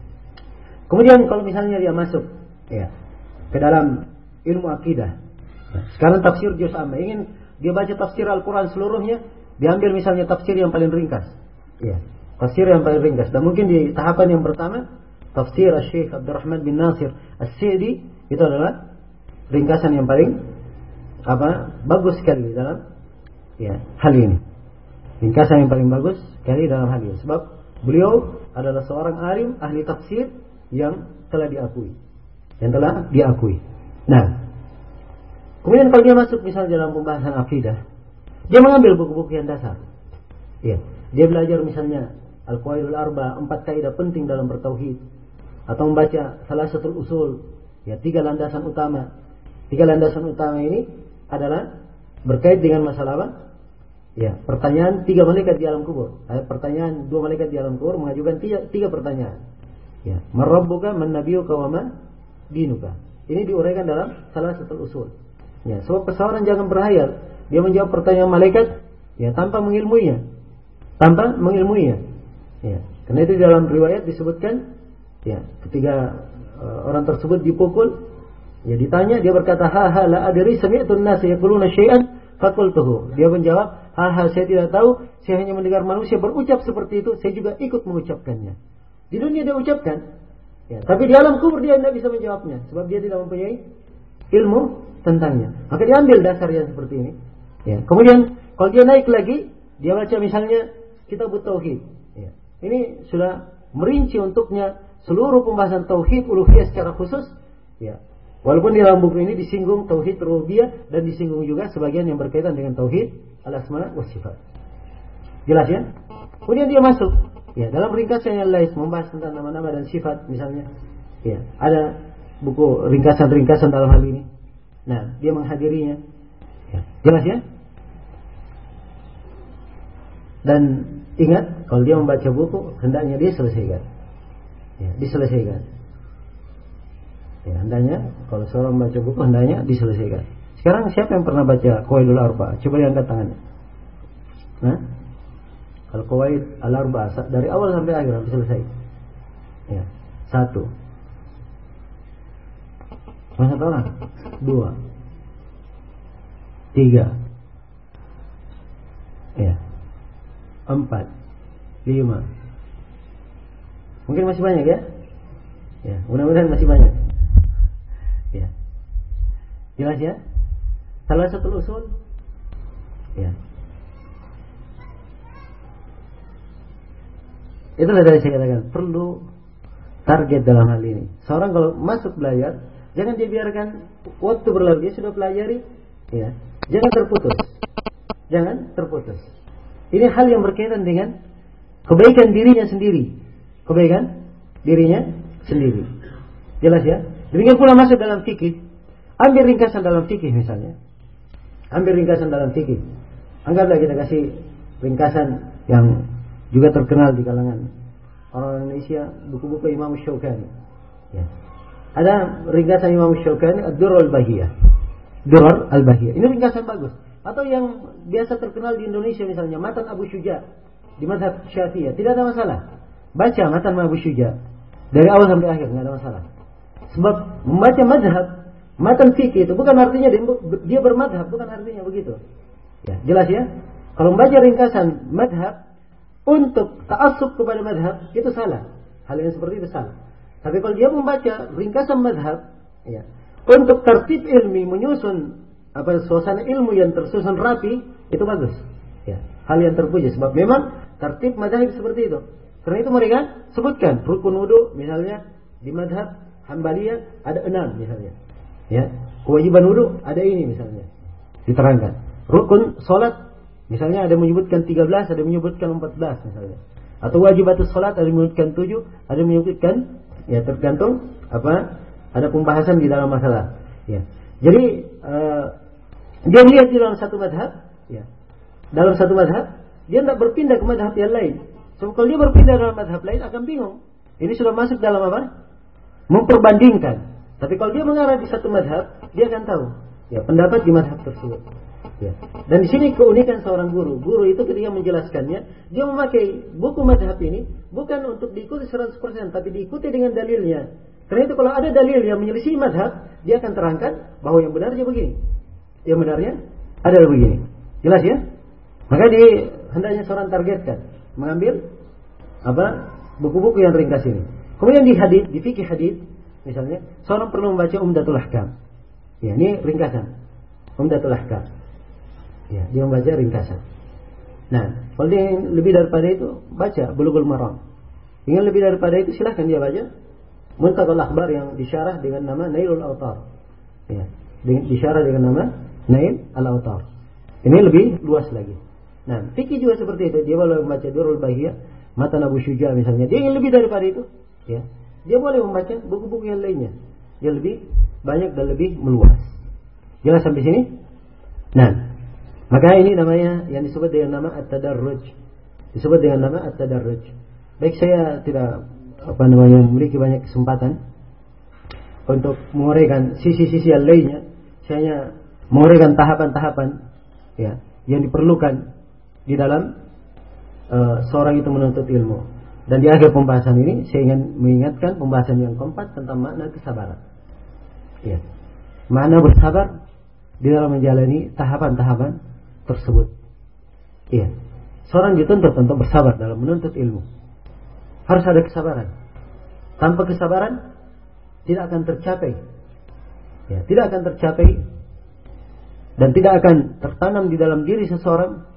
Kemudian kalau misalnya dia masuk, ya, ke dalam ilmu akidah. Ya, sekarang tafsir juz amma, ingin dia baca tafsir Al-Quran seluruhnya, diambil misalnya tafsir yang paling ringkas. Ya, tafsir yang paling ringkas. Dan mungkin di tahapan yang pertama, tafsir Syekh Abdurrahman bin Nasir As-Sa'di itu adalah ringkasan yang paling apa bagus sekali dalam ya hal ini. Ringkasan yang paling bagus sekali dalam hal ini. Sebab beliau adalah seorang alim ahli tafsir yang telah diakui, yang telah diakui. Nah, kemudian kalau dia masuk misalnya dalam pembahasan akidah, dia mengambil buku-buku yang dasar. Ya, dia belajar misalnya Al-Qawaidul Arba, empat kaidah penting dalam bertauhid, atau membaca Salasatul Usul, ya tiga landasan utama. Tiga landasan utama ini adalah berkait dengan masalah apa? Ya, pertanyaan tiga malaikat di alam kubur. Eh, pertanyaan dua malaikat di alam kubur mengajukan tiga, tiga pertanyaan. Ya, man rabbuka, man nabiyuka, wa ma dinuka. Ini diuraikan dalam Salasatul Usul. Ya, sebab seseorang jangan berhayal dia menjawab pertanyaan malaikat ya tanpa mengilmuinya. Tanpa mengilmuinya. Ya, karena itu dalam riwayat disebutkan ya, ketika uh, orang tersebut dipukul, ya ditanya, dia berkata, "Ha ha la adri sami'tu an-nas yaquluna syai'an faqultuhu." Dia menjawab, "Ha ha saya tidak tahu, saya hanya mendengar manusia berucap seperti itu, saya juga ikut mengucapkannya." Di dunia dia ucapkan, ya, tapi di alam kubur dia tidak bisa menjawabnya sebab dia tidak mempunyai ilmu tentangnya. Maka dia ambil dasar yang seperti ini. Ya. Kemudian kalau dia naik lagi, dia baca misalnya Kitab Tauhid. Ya. Ini sudah merinci untuknya seluruh pembahasan tauhid uluhiyah secara khusus. Ya. Walaupun di dalam buku ini disinggung tauhid rububiyah dan disinggung juga sebagian yang berkaitan dengan tauhid al-asma wa sifat. Jelas ya? Kemudian dia masuk ya dalam ringkasan yang lain membahas tentang nama-nama dan sifat misalnya. Ya, ada buku ringkasan-ringkasan dalam hal ini. Nah, dia menghadirinya. Ya, jelas ya? Dan ingat, kalau dia membaca buku, hendaknya dia selesaikan. Ya, diselesaikan. Ya, hendaknya kalau seorang membaca buku, hendaknya diselesaikan. Sekarang siapa yang pernah baca Qawaidul Arba? Coba diangkat tangannya. Nah, kalau Qawaid Al-Arba dari awal sampai akhir sampai selesai. Ya, satu. Masa orang? Dua. Tiga. Ya. Empat. Lima. Mungkin masih banyak ya? Ya, mudah-mudahan masih banyak. Ya. Jelas ya? Salah satu usul. Ya. Itulah dari saya katakan perlu target dalam hal ini. Seorang kalau masuk belajar, jangan dibiarkan waktu berlalu, dia sudah pelajari, ya. Jangan terputus. Jangan terputus. Ini hal yang berkaitan dengan kebaikan dirinya sendiri. Kebaikan dirinya sendiri. Jelas ya? Demikian pula masuk dalam fikih. Ambil ringkasan dalam fikih misalnya. Ambil ringkasan dalam fikih. Anggaplah kita kasih ringkasan yang juga terkenal di kalangan orang Indonesia, buku-buku Imam Syaukani. Ya. Ada ringkasan Imam Syaukani, Ad-Durr al-Bahiyah. Durr al-Bahiyah. Ini ringkasan bagus. Atau yang biasa terkenal di Indonesia misalnya, Matan Abu Syuja di mazhab Syafi'iyah. Tidak ada masalah. Baca Matan Abu Syuja dari awal sampai akhir, tidak ada masalah. Sebab membaca mazhab, matan fikih itu bukan artinya dia bermadhab, bukan artinya begitu. Ya, jelas ya? Kalau membaca ringkasan mazhab untuk ta'assub kepada mazhab, itu salah. Hal yang seperti itu salah. Tapi kalau dia membaca ringkasan mazhab, ya, untuk tertib ilmi, menyusun apa suasana ilmu yang tersusun rapi, itu bagus. Ya, hal yang terpuji. Sebab memang tertib mazhab seperti itu. Karena itu mereka sebutkan rukun wudu misalnya di mazhab Hanbaliyah ada enam misalnya. Ya, kewajiban wudu ada ini misalnya. Diterangkan. Rukun salat misalnya ada menyebutkan tiga belas, ada menyebutkan empat belas misalnya. Atau wajibatus salat, ada yang menyebutkan tujuh, ada yang menyebutkan, ya tergantung apa, ada pembahasan di dalam masalah. Ya. Jadi uh, dia melihat di dalam satu mazhab, ya, dalam satu mazhab, dia tidak berpindah ke mazhab yang lain. So, kalau dia berpindah dalam mazhab lain akan bingung. Ini sudah masuk dalam apa? Memperbandingkan. Tapi kalau dia mengarah di satu mazhab, dia akan tahu, ya, pendapat di mazhab tersebut. Ya. Dan di sini keunikan seorang guru. Guru itu ketika menjelaskannya, dia memakai buku mazhab ini bukan untuk diikuti seratus persen, tapi diikuti dengan dalilnya. Karena itu kalau ada dalil yang menyelisih mazhab, dia akan terangkan bahwa yang benarnya begini, yang benarnya adalah begini. Jelas ya? Maka di hendaknya seorang targetkan mengambil apa, buku-buku yang ringkas ini. Kemudian di hadis, di fikih hadis, misalnya seorang perlu membaca Umdatul Ahkam. Ya, ini ringkasan Umdatul Ahkam. Ya, dia membaca ringkasan. Nah, kalau dia ingin lebih daripada itu, baca Bulughul Maram. Ingin lebih daripada itu, silahkan dia baca Muntaqal Akhbar yang disyarah dengan nama Nailul Autar. Ya, disyarah dengan nama Nail Al-Autar. Ini lebih luas lagi. Nah, fikih juga seperti itu. Dia boleh membaca Durrul Bahiyah, Matan Abu Syuja misalnya. Dia ingin lebih daripada itu, ya, dia boleh membaca buku-buku yang lainnya. Dia lebih banyak dan lebih meluas. Jelas sampai sini? Nah, maka ini namanya yang disebut dengan nama At-Tadarruj. Disebut dengan nama At-Tadarruj. Baik, saya tidak apa namanya memiliki banyak kesempatan untuk menguraikan sisi-sisi yang lainnya. Saya hanya menguraikan tahapan-tahapan, ya, yang diperlukan di dalam uh, seorang itu menuntut ilmu. Dan di akhir pembahasan ini saya ingin mengingatkan pembahasan yang keempat tentang makna kesabaran. Ya. Makna bersabar di dalam menjalani tahapan-tahapan tersebut. Iya. Seorang dituntut untuk bersabar dalam menuntut ilmu. Harus ada kesabaran. Tanpa kesabaran tidak akan tercapai. Ya, tidak akan tercapai dan tidak akan tertanam di dalam diri seseorang,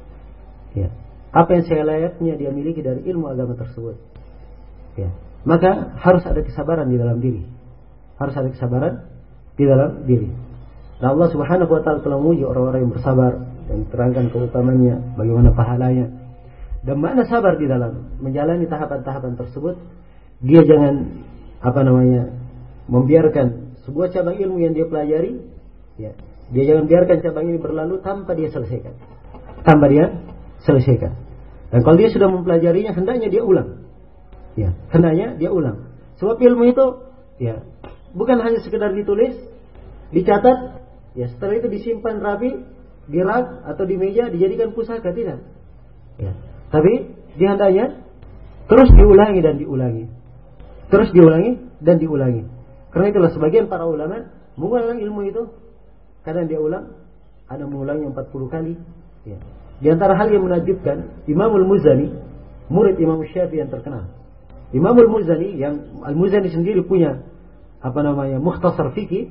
ya, apa yang saya layaknya dia miliki dari ilmu agama tersebut. Ya. Maka harus ada kesabaran di dalam diri. Harus ada kesabaran di dalam diri. Nah, Allah Subhanahu wa taala telah memuji orang-orang yang bersabar dan terangkan keutamaannya, bagaimana pahalanya. Dan makna sabar di dalam menjalani tahapan-tahapan tersebut, dia jangan apa namanya membiarkan sebuah cabang ilmu yang dia pelajari, ya, dia jangan biarkan cabang ini berlalu tanpa dia selesaikan. Tanpa dia selesaikan. Dan kalau dia sudah mempelajarinya, hendaknya dia ulang. Ya, hendaknya dia ulang. Sebab ilmu itu, ya, bukan hanya sekedar ditulis, dicatat, ya, setelah itu disimpan rapi di rak atau di meja dijadikan pusaka, tidak. Ya. Tapi dia hendaknya terus diulangi dan diulangi. Terus diulangi dan diulangi. Karena itulah sebagian para ulama mengulang ilmu itu, kadang dia ulang, ada mengulangnya empat puluh kali. Ya. Di antara hal yang menakjubkan, Imamul Muzani, murid Imam Syafi'i yang terkenal. Imamul Muzani, yang Al-Muzani sendiri punya apa namanya mukhtasar fikih,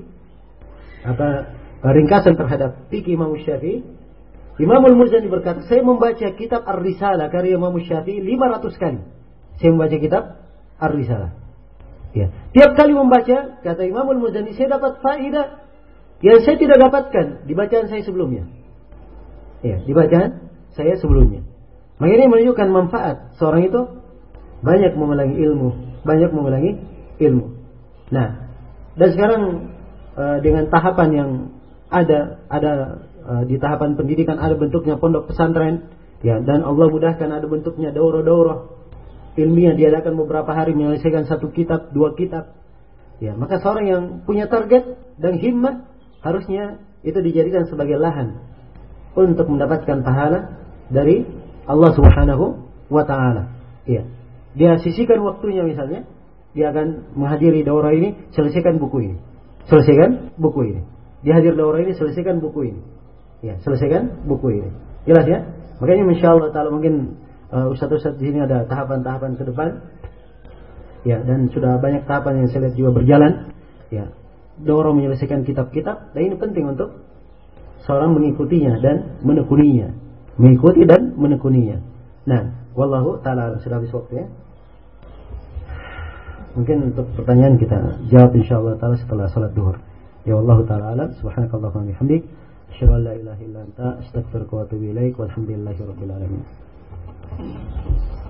apa ringkasan terhadap fikih Imam Syafi'i. Imamul Muzani berkata, saya membaca kitab Ar-Risalah karya Imam Syafi'i lima ratus kali. Saya membaca kitab Ar-Risalah. Ya. Tiap kali membaca, kata Imamul Muzani, saya dapat faedah yang saya tidak dapatkan di bacaan saya sebelumnya. Ya, di bacaan saya sebelumnya. Maka ini menunjukkan manfaat seorang itu banyak mengulangi ilmu, banyak mengulangi ilmu. Nah, dan sekarang uh, dengan tahapan yang ada, ada uh, di tahapan pendidikan ada bentuknya pondok pesantren, ya, dan Allah mudahkan ada bentuknya daurah-daurah ilmiah diadakan beberapa hari menyelesaikan satu kitab, dua kitab. Ya, maka seorang yang punya target dan himmat harusnya itu dijadikan sebagai lahan untuk mendapatkan pahala dari Allah Subhanahu wa taala. Ya. Dia sisihkan waktunya misalnya, dia akan menghadiri daurah ini, selesaikan buku ini. Selesaikan buku ini. Dia hadir daurah ini, selesaikan buku ini. Ya, selesaikan buku ini. Jelas ya? Makanya insyaallah taala mungkin uh, ustaz-ustaz di sini ada tahapan-tahapan ke depan. Ya, dan sudah banyak tahapan yang saya lihat juga berjalan. Ya. Daurah menyelesaikan kitab-kitab, dan ini penting untuk seorang mengikutinya dan menekuninya. Mengikuti dan menekuninya. Nah, wallahu ta'ala sudah habis waktu ya. Mungkin untuk pertanyaan kita jawab insyaallah ta'ala setelah salat duhur. Ya wallahu ta'ala alam. Subhanakallahumma wa bihamdik, asyhadu an la ilaha illa anta, astaghfiruka wa atubu ilaik, walhamdulillahi rabbil alamin.